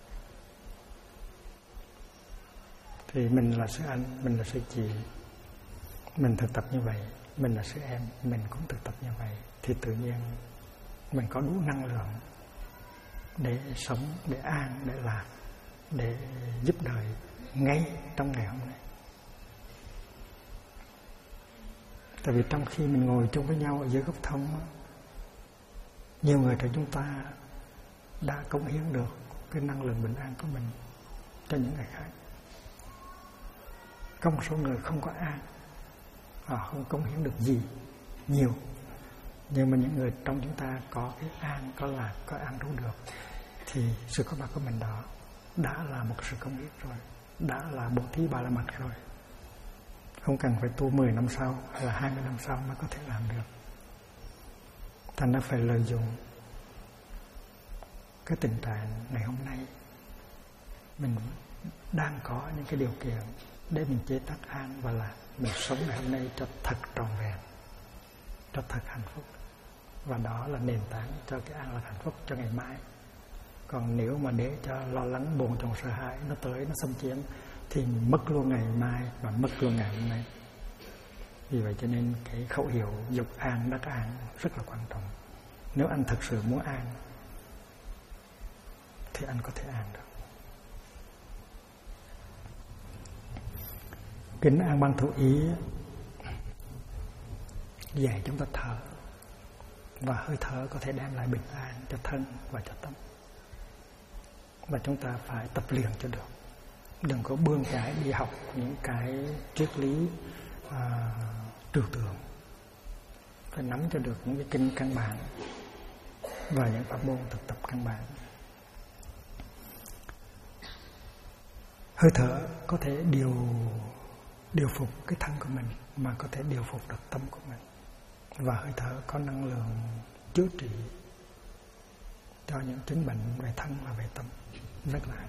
Thì mình là sư anh, mình là sư chị, mình thực tập như vậy, mình là sư em, mình cũng thực tập như vậy, thì tự nhiên mình có đủ năng lượng để sống, để an, để lạc, để giúp đời ngay trong ngày hôm nay. Tại vì trong khi mình ngồi chung với nhau ở dưới gốc thông, nhiều người trong chúng ta đã cống hiến được cái năng lượng bình an của mình cho những người khác. Có một số người không có an, họ không cống hiến được gì nhiều, nhưng mà những người trong chúng ta có cái an, có lạc, có an trú được, thì sự có mặt của mình đó đã là một sự cống hiến rồi, đã là bố thí ba la mật rồi. Không cần phải tu 10 năm sau hay là 20 năm sau mới có thể làm được. Thành ra phải lợi dụng cái tình trạng ngày hôm nay mình đang có những cái điều kiện để mình chế tác an và lạc. Mình sống ngày hôm nay cho thật trọn vẹn, cho thật hạnh phúc. Và đó là nền tảng cho cái an lạc hạnh phúc cho ngày mai. Còn nếu mà để cho lo lắng, bồn chồn, sợ hãi nó tới, nó xâm chiếm, thì mất luôn ngày mai và mất luôn ngày hôm nay. Vì vậy cho nên cái khẩu hiệu dục an đắc an rất là quan trọng. Nếu anh thực sự muốn an thì anh có thể an được. Kinh An Bang Thủ Ý dạy chúng ta thở, và hơi thở có thể đem lại bình an cho thân và cho tâm. Và chúng ta phải tập luyện cho được. Đừng có bươn chải đi học những cái triết lý trừu tượng. Phải nắm cho được những cái kinh căn bản và những pháp môn thực tập căn bản. Hơi thở có thể điều phục cái thân của mình, mà có thể điều phục được tâm của mình. Và hơi thở có năng lượng chữa trị cho những chứng bệnh về thân và về tâm rất là hay.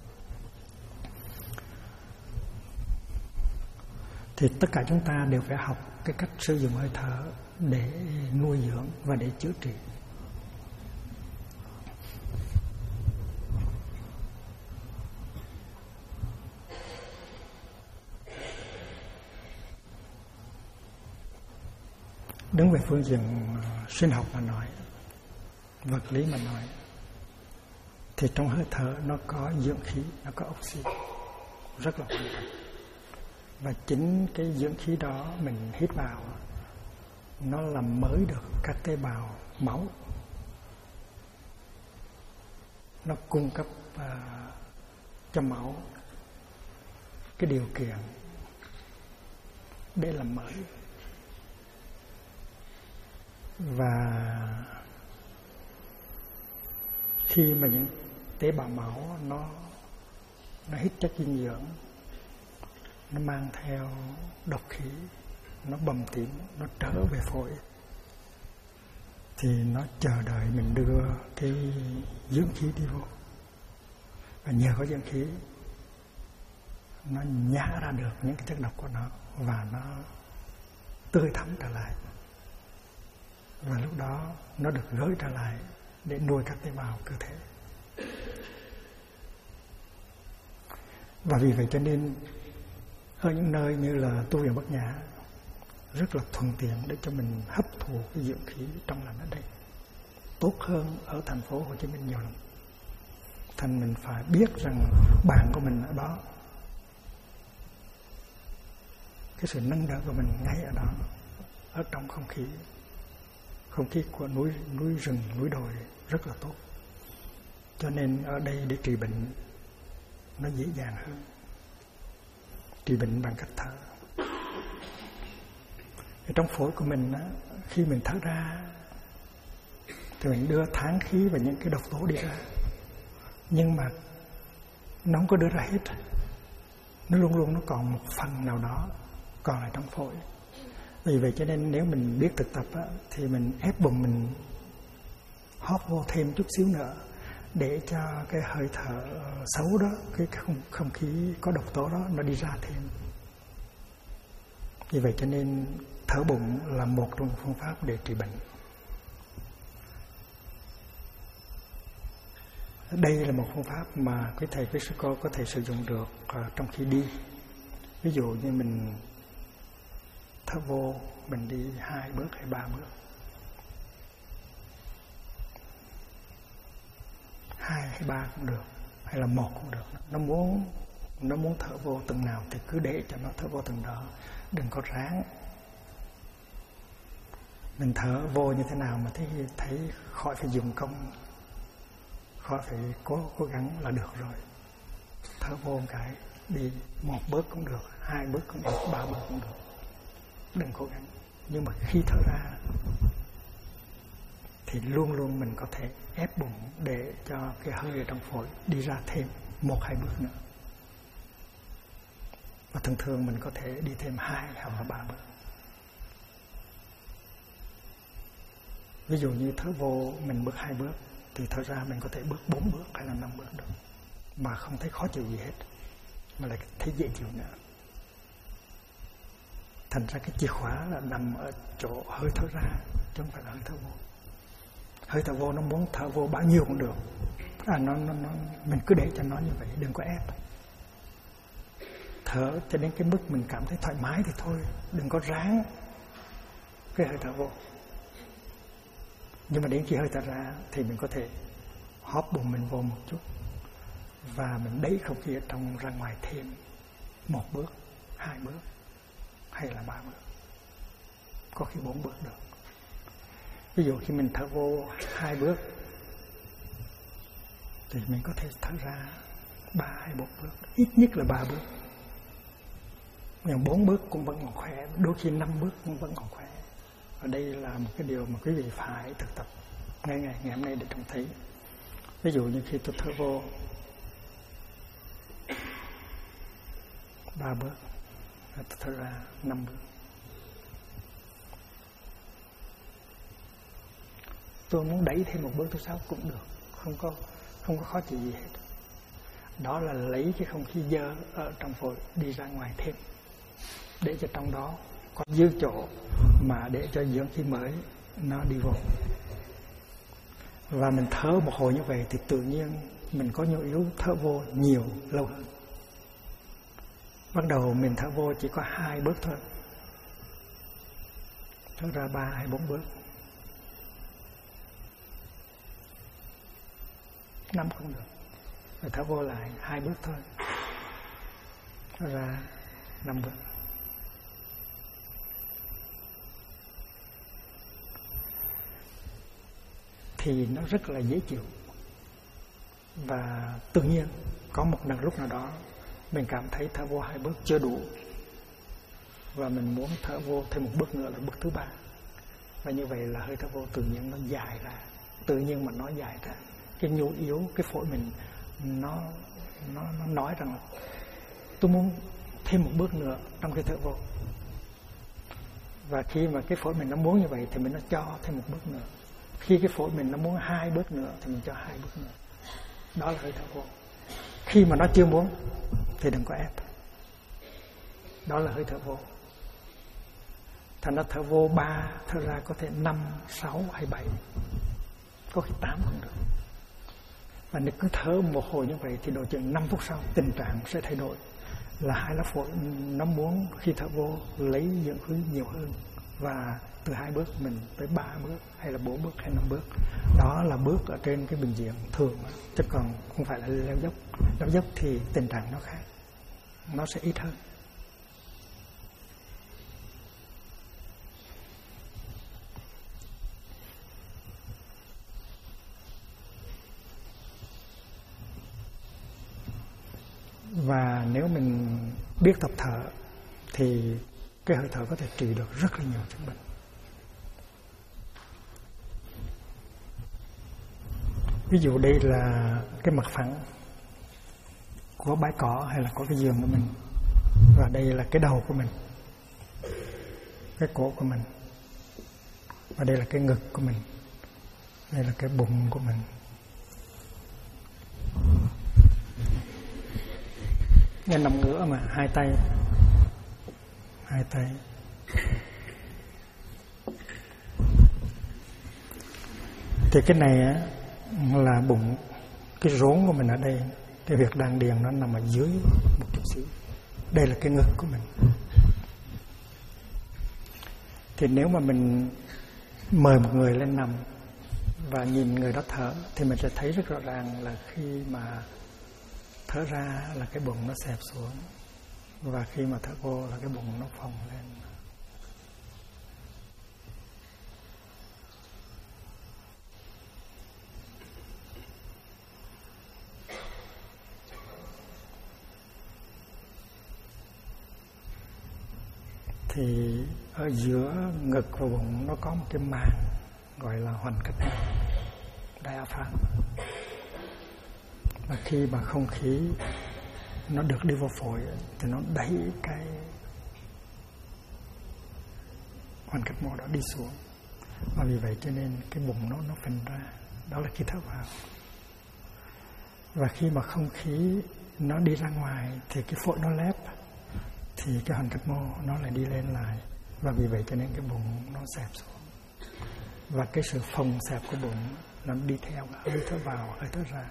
Thì tất cả chúng ta đều phải học cái cách sử dụng hơi thở để nuôi dưỡng và để chữa trị. Đứng về phương diện sinh học mà nói, vật lý mà nói, thì trong hơi thở nó có dưỡng khí, nó có oxy rất là quan trọng. Và chính cái dưỡng khí đó mình hít vào, nó làm mới được các tế bào máu, nó cung cấp cho máu cái điều kiện để làm mới. Và khi mà những tế bào máu nó hít chất dinh dưỡng, nó mang theo độc khí, nó bầm tím, nó trở về phổi, thì nó chờ đợi mình đưa cái dưỡng khí đi vô. Và nhờ có dưỡng khí, nó nhả ra được những cái chất độc của nó và nó tươi thắm trở lại. Và lúc đó nó được gửi trở lại để nuôi các tế bào cơ thể. Và vì vậy cho nên ở những nơi như là tu viện Bát Nhã rất là thuận tiện để cho mình hấp thụ cái dưỡng khí trong lành ở đây, tốt hơn ở thành phố Hồ Chí Minh nhiều lắm. Thành mình phải biết rằng bạn của mình ở đó, cái sự nâng đỡ của mình ngay ở đó, ở trong không khí của núi rừng, núi đồi rất là tốt. Cho nên ở đây để trị bệnh nó dễ dàng hơn, trị bệnh bằng cách thở. Thì trong phổi của mình á, khi mình thở ra thì mình đưa tháng khí và những cái độc tố đi ra, nhưng mà nó không có đưa ra hết, nó luôn luôn nó còn một phần nào đó còn lại trong phổi. Vì vậy cho nên nếu mình biết thực tập á, thì mình ép bụng mình hóp vô thêm chút xíu nữa để cho cái hơi thở xấu đó, cái không khí có độc tố đó nó đi ra thêm. Vì vậy cho nên thở bụng là một trong những phương pháp để trị bệnh. Đây là một phương pháp mà quý thầy, quý sư cô có thể sử dụng được trong khi đi. Ví dụ như mình thở vô, mình đi 2 bước hay 3 bước, 2 hay 3 cũng được, hay là 1 cũng được. Nó muốn thở vô từng nào thì cứ để cho nó thở vô từng đó, đừng có ráng. Mình thở vô như thế nào mà thấy khỏi phải dùng công, khỏi phải cố gắng là được rồi. Thở vô một cái, đi 1 bước cũng được, 2 bước cũng được, 3 bước cũng được, đừng cố gắng. Nhưng mà khi thở ra thì luôn luôn mình có thể ép bụng để cho cái hơi ở trong phổi đi ra thêm 1-2 bước nữa. Và thường thường mình có thể đi thêm 2 hoặc là 3 bước. Ví dụ như thở vô mình bước 2 bước thì thở ra mình có thể bước 4 bước hay là 5 bước được, mà không thấy khó chịu gì hết, mà lại thấy dễ chịu nữa. Thành ra cái chìa khóa là nằm ở chỗ hơi thở ra, chứ không phải là hơi thở vô. Hơi thở vô nó muốn thở vô bao nhiêu cũng được, mình cứ để cho nó như vậy, đừng có ép. Thở cho đến cái mức mình cảm thấy thoải mái thì thôi, đừng có ráng cái hơi thở vô. Nhưng mà đến khi hơi thở ra thì mình có thể hóp bụng mình vô một chút và mình đẩy không khí ở trong ra ngoài thêm 1 bước, 2 bước hay là 3 bước, có khi 4 bước được. Ví dụ khi mình thở vô 2 bước thì mình có thể thở ra 3 hay 4 bước, ít nhất là 3 bước. Nhưng 4 bước cũng vẫn còn khỏe, đôi khi 5 bước cũng vẫn còn khỏe. Và đây là một cái điều mà quý vị phải thực tập ngay ngày hôm nay để trông thấy. Ví dụ như khi tôi thở vô 3 bước, tôi thở ra 5 bước. Tôi muốn đẩy thêm 1 bước thứ 6 cũng được, không có khó chịu gì hết. Đó là lấy cái không khí dơ ở trong phổi đi ra ngoài thêm, để cho trong đó có dư chỗ mà để cho dưỡng khí mới nó đi vô. Và mình thở một hồi như vậy thì tự nhiên mình có nhu yếu thở vô nhiều lâu hơn. Bắt đầu mình thở vô chỉ có 2 bước thôi, thở ra 3 hay 4 bước, 5 không được, rồi thở vô lại 2 bước thôi, thở ra 5 bước. Thì nó rất là dễ chịu. Và tự nhiên có một lúc nào đó mình cảm thấy thở vô 2 bước chưa đủ, và mình muốn thở vô thêm 1 bước nữa là bước thứ 3. Và như vậy là hơi thở vô tự nhiên nó dài ra, tự nhiên mà nó dài ra. Cái nhu yếu, cái phổi mình nó nói rằng là tôi muốn thêm 1 bước nữa trong cái thở vô. Và khi mà cái phổi mình nó muốn như vậy thì mình nó cho thêm 1 bước nữa. Khi cái phổi mình nó muốn 2 bước nữa thì mình cho 2 bước nữa. Đó là hơi thở vô. Khi mà nó chưa muốn thì đừng có ép. Đó là hơi thở vô. Thành ra thở vô 3, thở ra có thể 5, 6 hay 7, có khi 8 cũng được. Và nếu cứ thở một hồi như vậy thì độ chừng 5 phút sau tình trạng sẽ thay đổi. Là 2 lá phổi nó muốn khi thở vô lấy dưỡng khí nhiều hơn, và từ 2 bước mình tới 3 bước hay là 4 bước hay 5 bước. Đó là bước ở trên cái bình diện thường, chứ còn không phải là leo dốc. Leo dốc thì tình trạng nó khác, nó sẽ ít hơn. Và nếu mình biết tập thở thì cái hơi thở có thể trị được rất là nhiều chứng bệnh. Ví dụ đây là cái mặt phẳng của bãi cỏ hay là của cái giường của mình, và đây là cái đầu của mình, cái cổ của mình, và đây là cái ngực của mình, đây là cái bụng của mình. Nên nằm ngửa mà hai tay thì cái này á là bụng, cái rốn của mình ở đây, cái huyệt đan điền nó nằm ở dưới một chút xíu. Đây là cái ngực của mình. Thì nếu mà mình mời một người lên nằm và nhìn người đó thở thì mình sẽ thấy rất rõ ràng là khi mà thở ra là cái bụng nó xẹp xuống, và khi mà thở vô là cái bụng nó phồng lên. Thì ở giữa ngực và bụng nó có một cái màng gọi là hoành cách màng, diaphragm. Và khi mà không khí nó được đi vào phổi thì nó đẩy cái hoành cách mô đó đi xuống, và vì vậy cho nên cái bụng nó phình ra. Đó là khi thở vào. Và khi mà không khí nó đi ra ngoài thì cái phổi nó lép, thì cái hoành cách mô nó lại đi lên lại, và vì vậy cho nên cái bụng nó xẹp xuống. Và cái sự phồng xẹp của bụng nó đi theo hơi thở vào, hơi thở ra.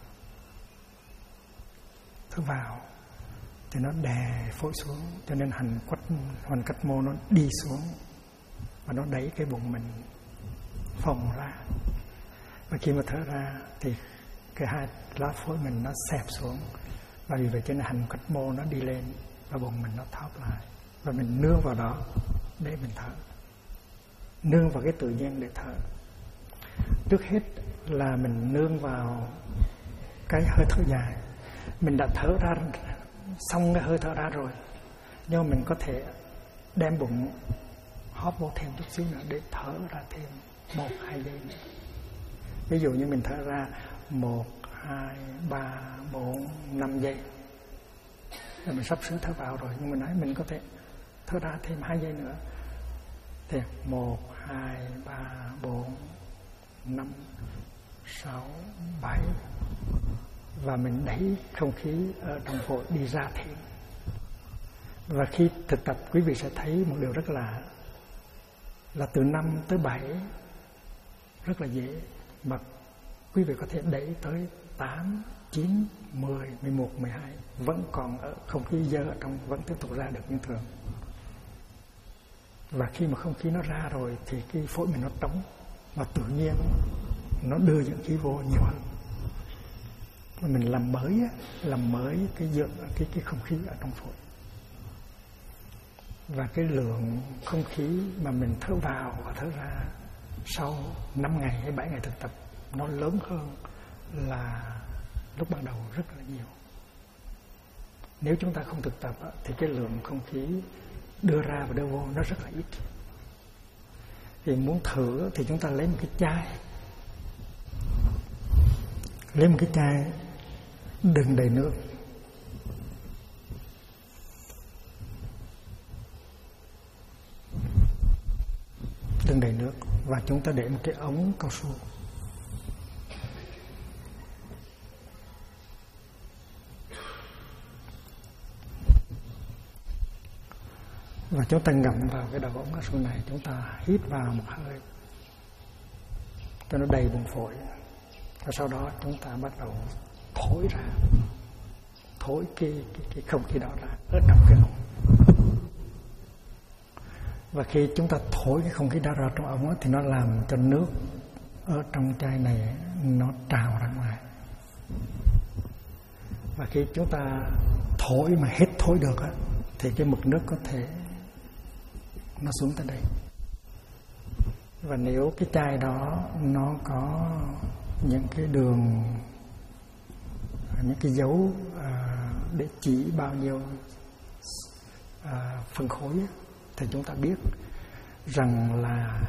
Thở vào thì nó đè phổi xuống, cho nên hoành cách mô nó đi xuống và nó đẩy cái bụng mình phồng ra. Và khi mà thở ra thì cái hai lá phổi mình nó xẹp xuống, và vì vậy cho nên hoành cách mô nó đi lên và bụng mình nó thóp lại, và mình nương vào đó để mình thở, nương vào cái tự nhiên để thở. Trước hết là mình nương vào cái hơi thở dài. Mình đã thở ra xong cái hơi thở ra rồi, nhưng mà mình có thể đem bụng hóp vô thêm chút xíu nữa để thở ra thêm 1-2 giây nữa. Ví dụ như mình thở ra 1, 2, 3, 4, 5 giây là mình sắp sửa thở vào rồi, nhưng mình nói mình có thể thở ra thêm 2 giây nữa. Thì 1, 2, 3, 4, 5, 6, 7, và mình đẩy không khí ở trong phổi đi ra thêm. Và khi thực tập, quý vị sẽ thấy một điều rất là từ 5 tới 7 rất là dễ, mà quý vị có thể đẩy tới 8, 9, 10, 11, 12 vẫn còn ở không khí dơ ở trong, vẫn tiếp tục ra được như thường. Và khi mà không khí nó ra rồi thì cái phổi mình nó trống, và tự nhiên nó đưa những khí vô nhiều hơn. Và mình làm mới cái không khí ở trong phổi. Và cái lượng không khí mà mình thở vào và thở ra sau 5 ngày hay 7 ngày thực tập nó lớn hơn là lúc ban đầu rất là nhiều. Nếu chúng ta không thực tập thì cái lượng không khí đưa ra và đưa vô nó rất là ít. Thì muốn thử thì chúng ta lấy một cái chai, đựng đầy nước, và chúng ta để một cái ống cao su. Và chúng ta ngậm vào cái đầu ống cao su này, chúng ta hít vào một hơi cho nó đầy bụng phổi, và sau đó chúng ta bắt đầu thổi cái không khí đó ra ở trong cái ống. Và khi chúng ta thổi cái không khí đó ra trong ống đó, thì nó làm cho nước ở trong chai này nó trào ra ngoài. Và khi chúng ta thổi mà hết thổi được thì cái mực nước có thể nó xuống tới đây. Và nếu cái chai đó nó có những cái đường, những cái dấu để chỉ bao nhiêu phân khối thì chúng ta biết rằng là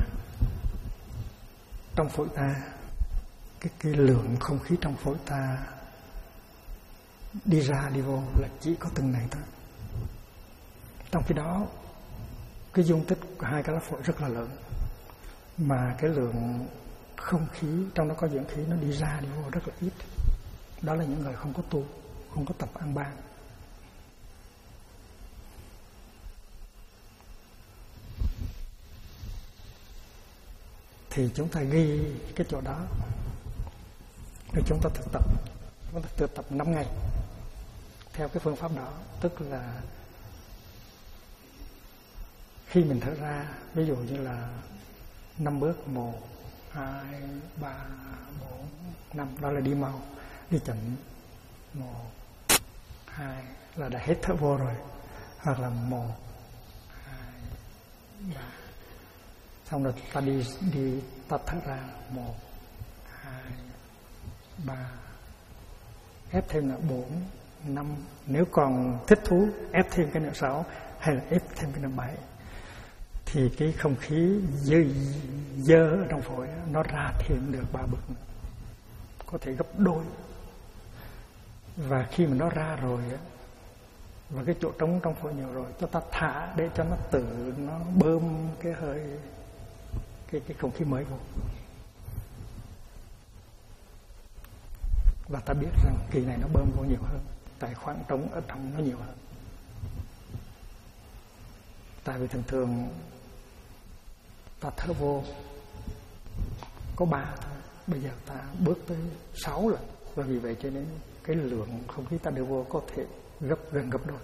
trong phổi ta, cái lượng không khí trong phổi ta đi ra đi vô là chỉ có từng này thôi. Trong khi đó cái dung tích của hai cái lá phổi rất là lớn, mà cái lượng không khí trong đó có dưỡng khí nó đi ra đi vô rất là ít. Đó là những người không có tu, không có tập an ban. Thì chúng ta ghi cái chỗ đó rồi chúng ta thực tập. Chúng ta thực tập 5 ngày theo cái phương pháp đó. Tức là khi mình thở ra, ví dụ như là 5 bước, 1, 2, 3, 4, 5, đó là đi mau. Đi chậm 1, 2 là đã hết thở vô rồi. Hoặc là 1, 2, 3. Xong rồi ta đi ta thở ra 1, 2, 3. Ép thêm là 4, 5. Nếu còn thích thú ép thêm cái nữa 6 hay là ép thêm cái nữa 7. Thì cái không khí dơ ở trong phổi nó ra thêm được 3 bước nữa. Có thể gấp đôi. Và khi mà nó ra rồi và cái chỗ trống trong phổi nhiều rồi, cho ta thả để cho nó tự nó bơm cái hơi cái không khí mới vô. Và ta biết rằng kỳ này nó bơm vô nhiều hơn, tại khoảng trống ở trong nó nhiều hơn. Tại vì thường thường ta thở vô có 3 thôi, bây giờ ta bước tới 6 lần. Và vì vậy cho nên cái lượng không khí ta đưa vô có thể gần gấp đôi.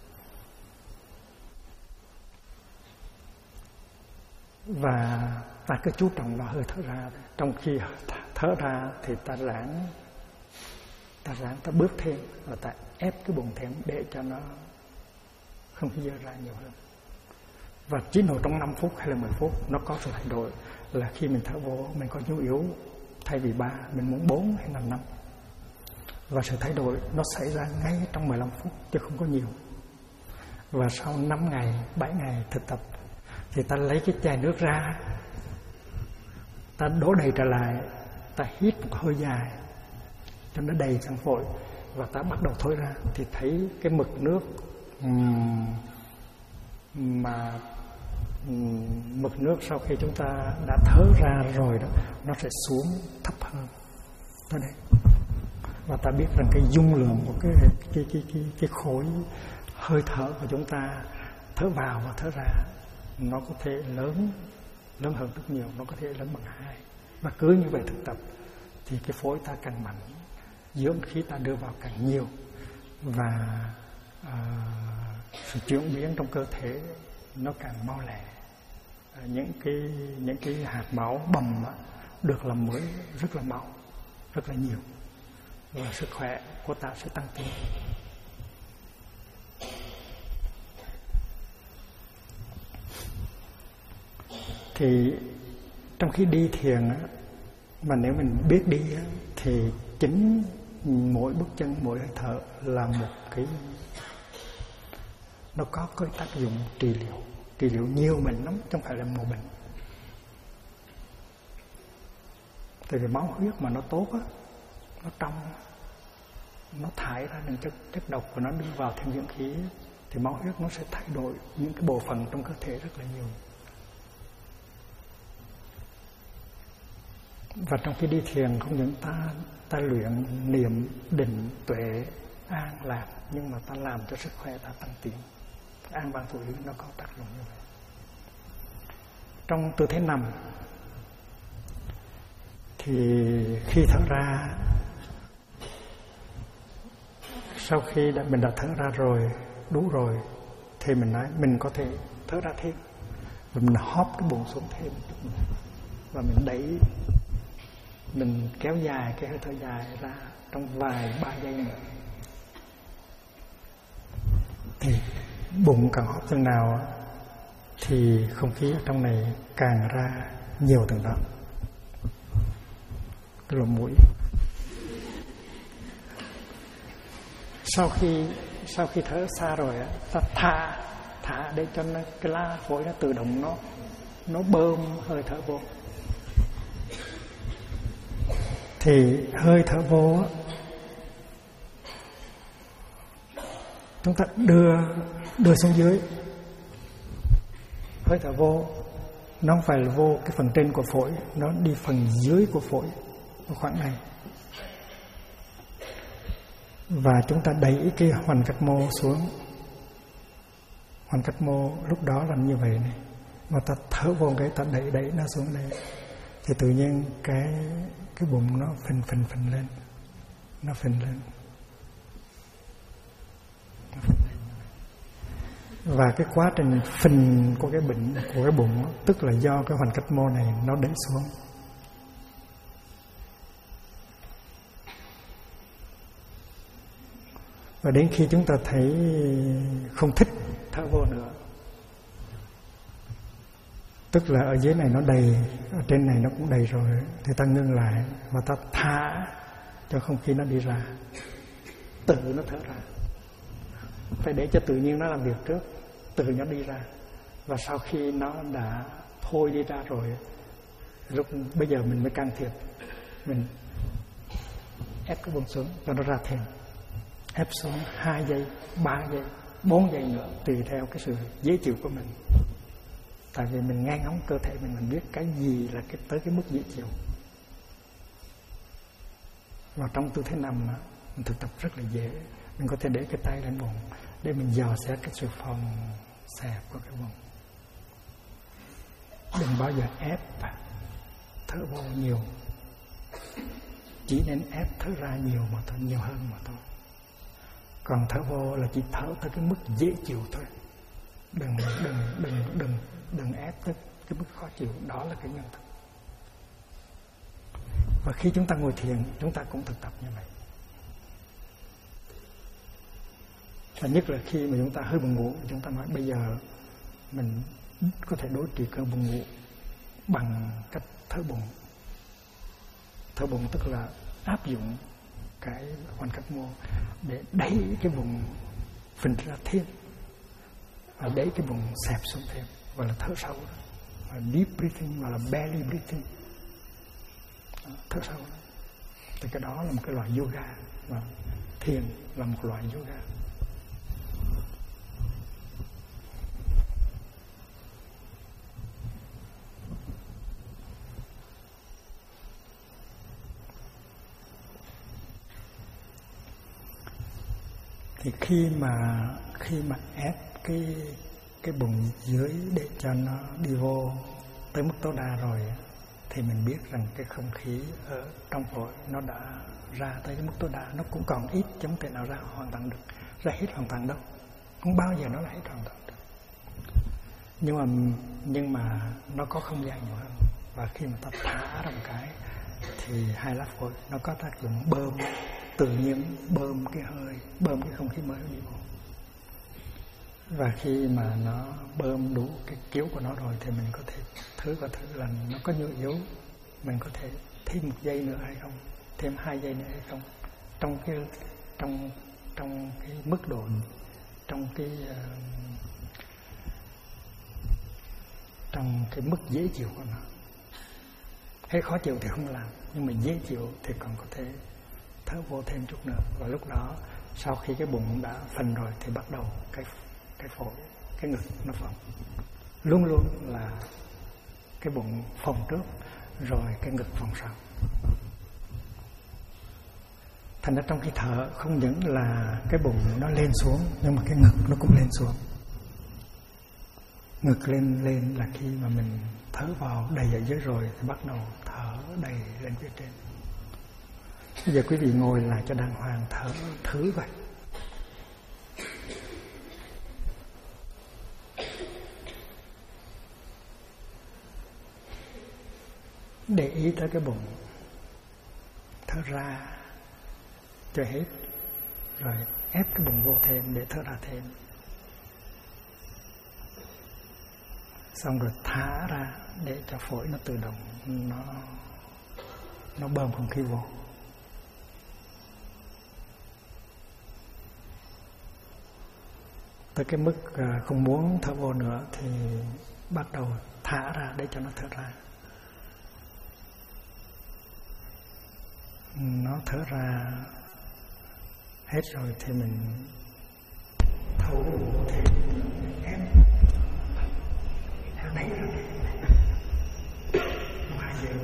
Và ta cứ chú trọng vào hơi thở ra. Trong khi thở ra thì ta ráng ta bước thêm và ta ép cái bụng thêm để cho nó không khí dơ ra nhiều hơn. Và chỉ nổi trong 5 phút hay là 10 phút nó có sự thay đổi. Là khi mình thở vô mình có nhu yếu, thay vì 3 mình muốn 4 hay là 5. Và sự thay đổi nó xảy ra ngay trong 15 phút chứ không có nhiều. Và sau 5 ngày, 7 ngày thực tập thì ta lấy cái chai nước ra, ta đổ đầy trở lại, ta hít một hơi dài cho nó đầy trong phổi và ta bắt đầu thổi ra thì thấy cái mực nước mực nước sau khi chúng ta đã thở ra rồi đó, nó sẽ xuống thấp hơn tới đây. Và ta biết rằng cái dung lượng của cái khối hơi thở của chúng ta thở vào và thở ra nó có thể lớn hơn rất nhiều, nó có thể lớn bằng 2. Và cứ như vậy thực tập thì cái phổi ta càng mạnh, dưỡng khí ta đưa vào càng nhiều và sự chuyển biến trong cơ thể nó càng mau lẹ. Những cái hạt máu bầm được làm mới rất là mau, rất là nhiều, và sức khỏe của ta sẽ tăng tiến. Thì trong khi đi thiền mà nếu mình biết đi thì chính mỗi bước chân, mỗi hơi thở là một cái, nó có cái tác dụng trị liệu nhiều bệnh lắm, không phải là một bệnh. Tại vì máu huyết mà nó tốt á, nó trong, nó thải ra những chất độc và nó đưa vào thêm dưỡng khí thì máu huyết nó sẽ thay đổi những cái bộ phận trong cơ thể rất là nhiều. Và trong khi đi thiền không những ta luyện niệm, định, tuệ, an, lạc, nhưng mà ta làm cho sức khỏe ta tăng tiến. An ban thủ lý nó có tác dụng như vậy. Trong tư thế nằm thì khi thở ra, sau khi mình đã thở ra rồi, đủ rồi, thì mình nói mình có thể thở ra thêm, và mình hóp cái bụng xuống thêm, và mình đẩy, mình kéo dài cái hơi thở dài ra trong vài 3 giây nữa. Thì bụng càng hóp chừng nào thì không khí ở trong này càng ra nhiều từng đó. Cái lỗ mũi. Sau khi thở xa rồi ta thả để cho cái lá phổi nó tự động nó bơm hơi thở vô. Thì hơi thở vô chúng ta đưa xuống dưới. Hơi thở vô nó không phải là vô cái phần trên của phổi, nó đi phần dưới của phổi, ở khoảng này. Và chúng ta đẩy cái hoành cách mô xuống. Hoành cách mô lúc đó làm như vậy này, mà ta thở vô cái ta đẩy nó xuống đây, thì tự nhiên cái bụng nó phình lên, nó phình lên. Và cái quá trình phình của cái bụng tức là do cái hoành cách mô này nó đẩy xuống. Và đến khi chúng ta thấy không thích thở vô nữa, tức là ở dưới này nó đầy, ở trên này nó cũng đầy rồi, thì ta ngưng lại và ta thả cho không khí nó đi ra, tự nó thở ra. Phải để cho tự nhiên nó làm việc trước, tự nó đi ra. Và sau khi nó đã thôi đi ra rồi, lúc bây giờ mình mới can thiệp, mình ép cái bụng xuống cho nó ra thêm. Ép xuống 2 giây, 3 giây, 4 giây nữa, tùy theo cái sự dễ chịu của mình. Tại vì mình nghe ngóng cơ thể mình biết cái gì là tới cái mức dễ chịu. Và trong tư thế nằm mình thực tập rất là dễ. Mình có thể để cái tay lên bụng để mình dò xét cái sự phòng xẹp của cái bụng. Đừng bao giờ ép thở vô nhiều, chỉ nên ép thở ra nhiều mà thôi, nhiều hơn mà thôi. Còn thở vô là chỉ thở tới cái mức dễ chịu thôi. Đừng ép tới cái mức khó chịu. Đó là cái nhân thực. Và khi chúng ta ngồi thiền, chúng ta cũng thực tập như vậy. Và nhất là khi mà chúng ta hơi buồn ngủ, chúng ta nói bây giờ mình có thể đối trị cơn buồn ngủ bằng cách thở bụng. Thở bụng tức là áp dụng cái hoành cách mô để đẩy cái bụng phình ra thêm, và đẩy cái bụng xẹp xuống thêm, gọi là thở sâu, và deep breathing, gọi là belly breathing, thở sâu. Thì cái đó là một cái loại yoga, và thiền là một loại yoga. Thì khi mà ép cái bụng dưới để cho nó đi vô tới mức tối đa rồi, thì mình biết rằng cái không khí ở trong phổi nó đã ra tới cái mức tối đa. Nó cũng còn ít, chứ không thể nào ra hoàn toàn được, ra hết hoàn toàn đâu, không bao giờ nó là hết hoàn toàn được. Nhưng mà nó có không gian nhiều hơn. Và khi mà ta thả ra một cái thì hai lá phổi nó có tác dụng bơm, tự nhiên bơm cái hơi, bơm cái không khí mới đi vô. Và khi mà nó bơm đủ cái kiểu của nó rồi thì mình có thể thử là nó có nhiều yếu, mình có thể thêm 1 giây nữa hay không, thêm 2 giây nữa hay không, trong cái mức độ, trong cái mức dễ chịu của nó. Hay khó chịu thì không làm, nhưng mà dễ chịu thì còn có thể thở vô thêm chút nữa. Và lúc đó sau khi cái bụng đã phình rồi thì bắt đầu cái phổi, cái ngực nó phồng. Luôn luôn là cái bụng phồng trước rồi cái ngực phồng sau. Thành ra trong khi thở không những là cái bụng nó lên xuống, nhưng mà cái ngực nó cũng lên xuống. Ngực lên là khi mà mình thở vào đầy ở dưới rồi thì bắt đầu thở đầy lên phía trên. Bây giờ quý vị ngồi lại cho đàng hoàng, thở thử vậy. Để ý tới cái bụng, thở ra cho hết, rồi ép cái bụng vô thêm để thở ra thêm. Xong rồi thả ra để cho phổi nó tự động nó bơm không khí vô. tới cái mức không muốn thở vô nữa thì bắt đầu thả ra để cho nó thở ra. Nó thở ra hết rồi thì mình thấu cái bụng thêm, ép đẩy ra. Ngoài giờ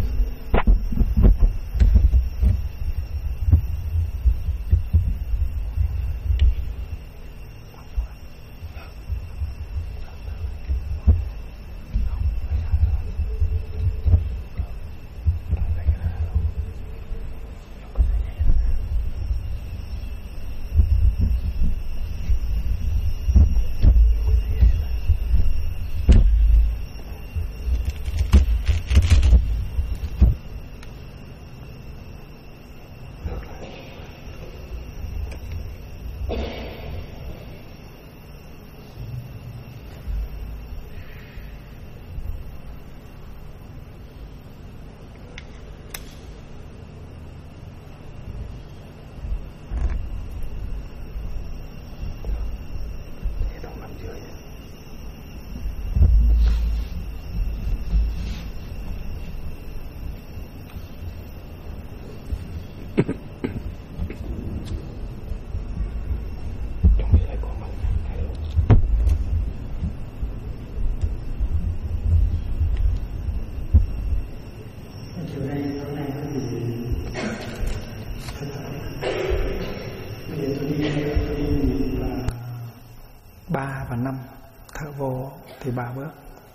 và 5, thở vô thì 3 bước,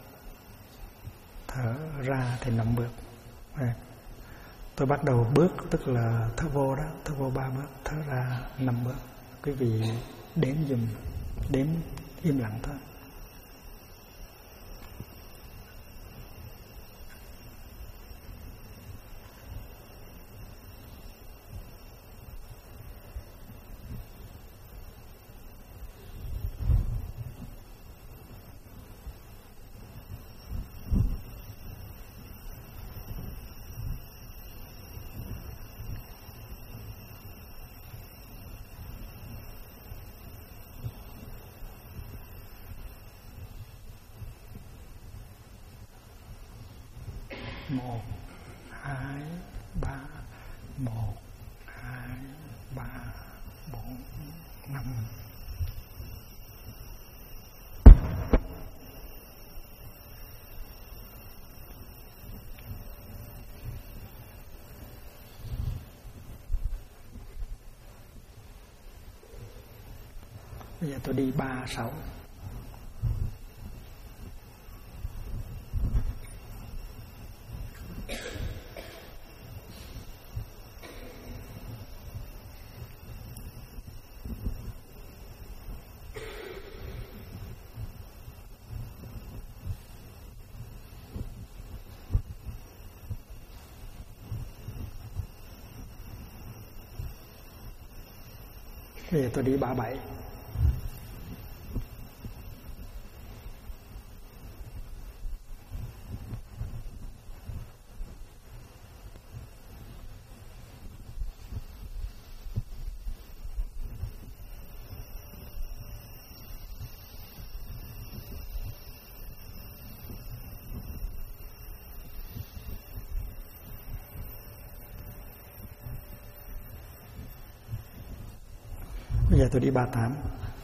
thở ra thì 5 bước. Tôi bắt đầu bước tức là thở vô đó, thở vô 3 bước, thở ra 5 bước. Quý vị đếm dùm, đếm im lặng thôi. Một, hai, ba, 1, 2, 3, 4, 5. Bây giờ tôi đi 3, 6. Bây giờ tôi đi 37. Bây giờ tôi đi 38.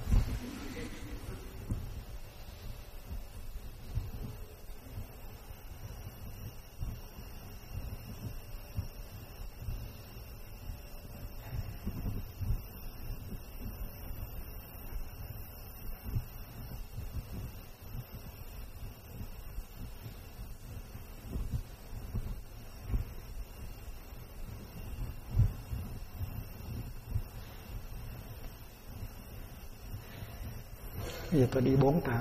Bây giờ tôi đi 48.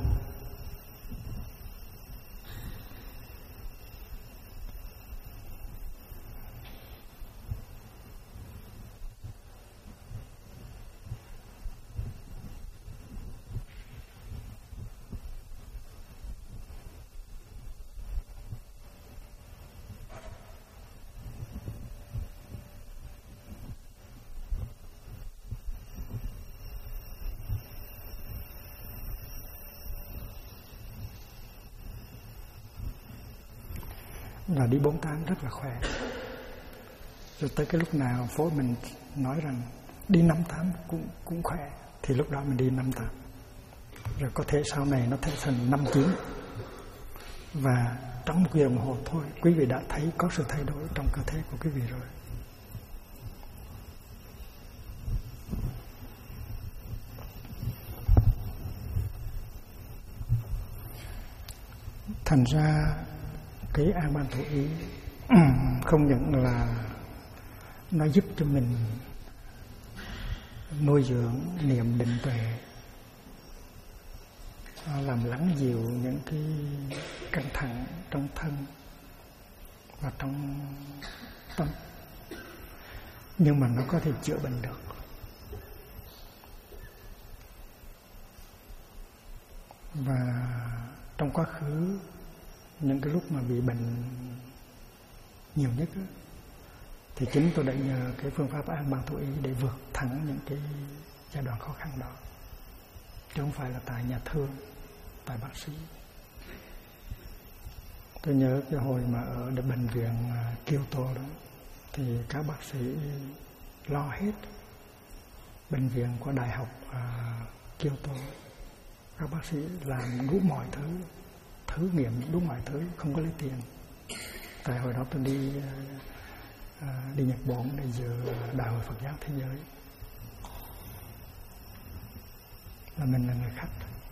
Và đi 48 rất là khỏe. Rồi tới cái lúc nào phổi mình nói rằng đi 58 cũng khỏe, thì lúc đó mình đi 58. Rồi có thể sau này nó thành 59. Và trong 1 giờ đồng hồ thôi, quý vị đã thấy có sự thay đổi trong cơ thể của quý vị rồi. Thành ra cái an ban thủ ý không những là nó giúp cho mình nuôi dưỡng niệm định tuệ, làm lắng dịu những cái căng thẳng trong thân và trong tâm, nhưng mà nó có thể chữa bệnh được. Và trong quá khứ, những cái lúc mà bị bệnh nhiều nhất đó, thì chính tôi đã nhờ cái phương pháp an ban thủ ý để vượt thẳng những cái giai đoạn khó khăn đó, chứ không phải là tại nhà thương, tại bác sĩ. Tôi nhớ cái hồi mà ở bệnh viện Kyoto đó, thì các bác sĩ lo hết. Bệnh viện của Đại học Kyoto, các bác sĩ làm đủ mọi thứ, thử nghiệm đủ mọi thứ, không có lấy tiền. Tại hồi đó tôi đi Nhật Bản để dự Đại hội Phật giáo Thế giới, là mình là người khách.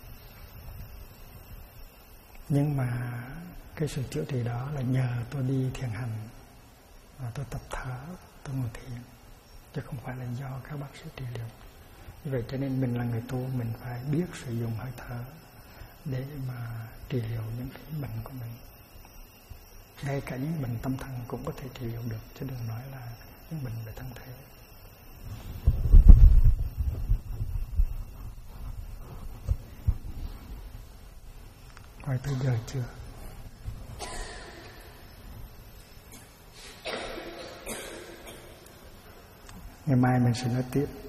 Nhưng mà cái sự chữa trị đó là nhờ tôi đi thiền hành và tôi tập thở, tôi ngồi thiền, chứ không phải là do các bác sĩ trị liệu. Vì vậy cho nên mình là người tu, mình phải biết sử dụng hơi thở để mà trị liệu những cái bệnh của mình. Ngay cả những bệnh tâm thần cũng có thể trị liệu được, chứ đừng nói là những bệnh về thân thể. Hỏi tới giờ chưa? Ngày mai mình sẽ nói tiếp.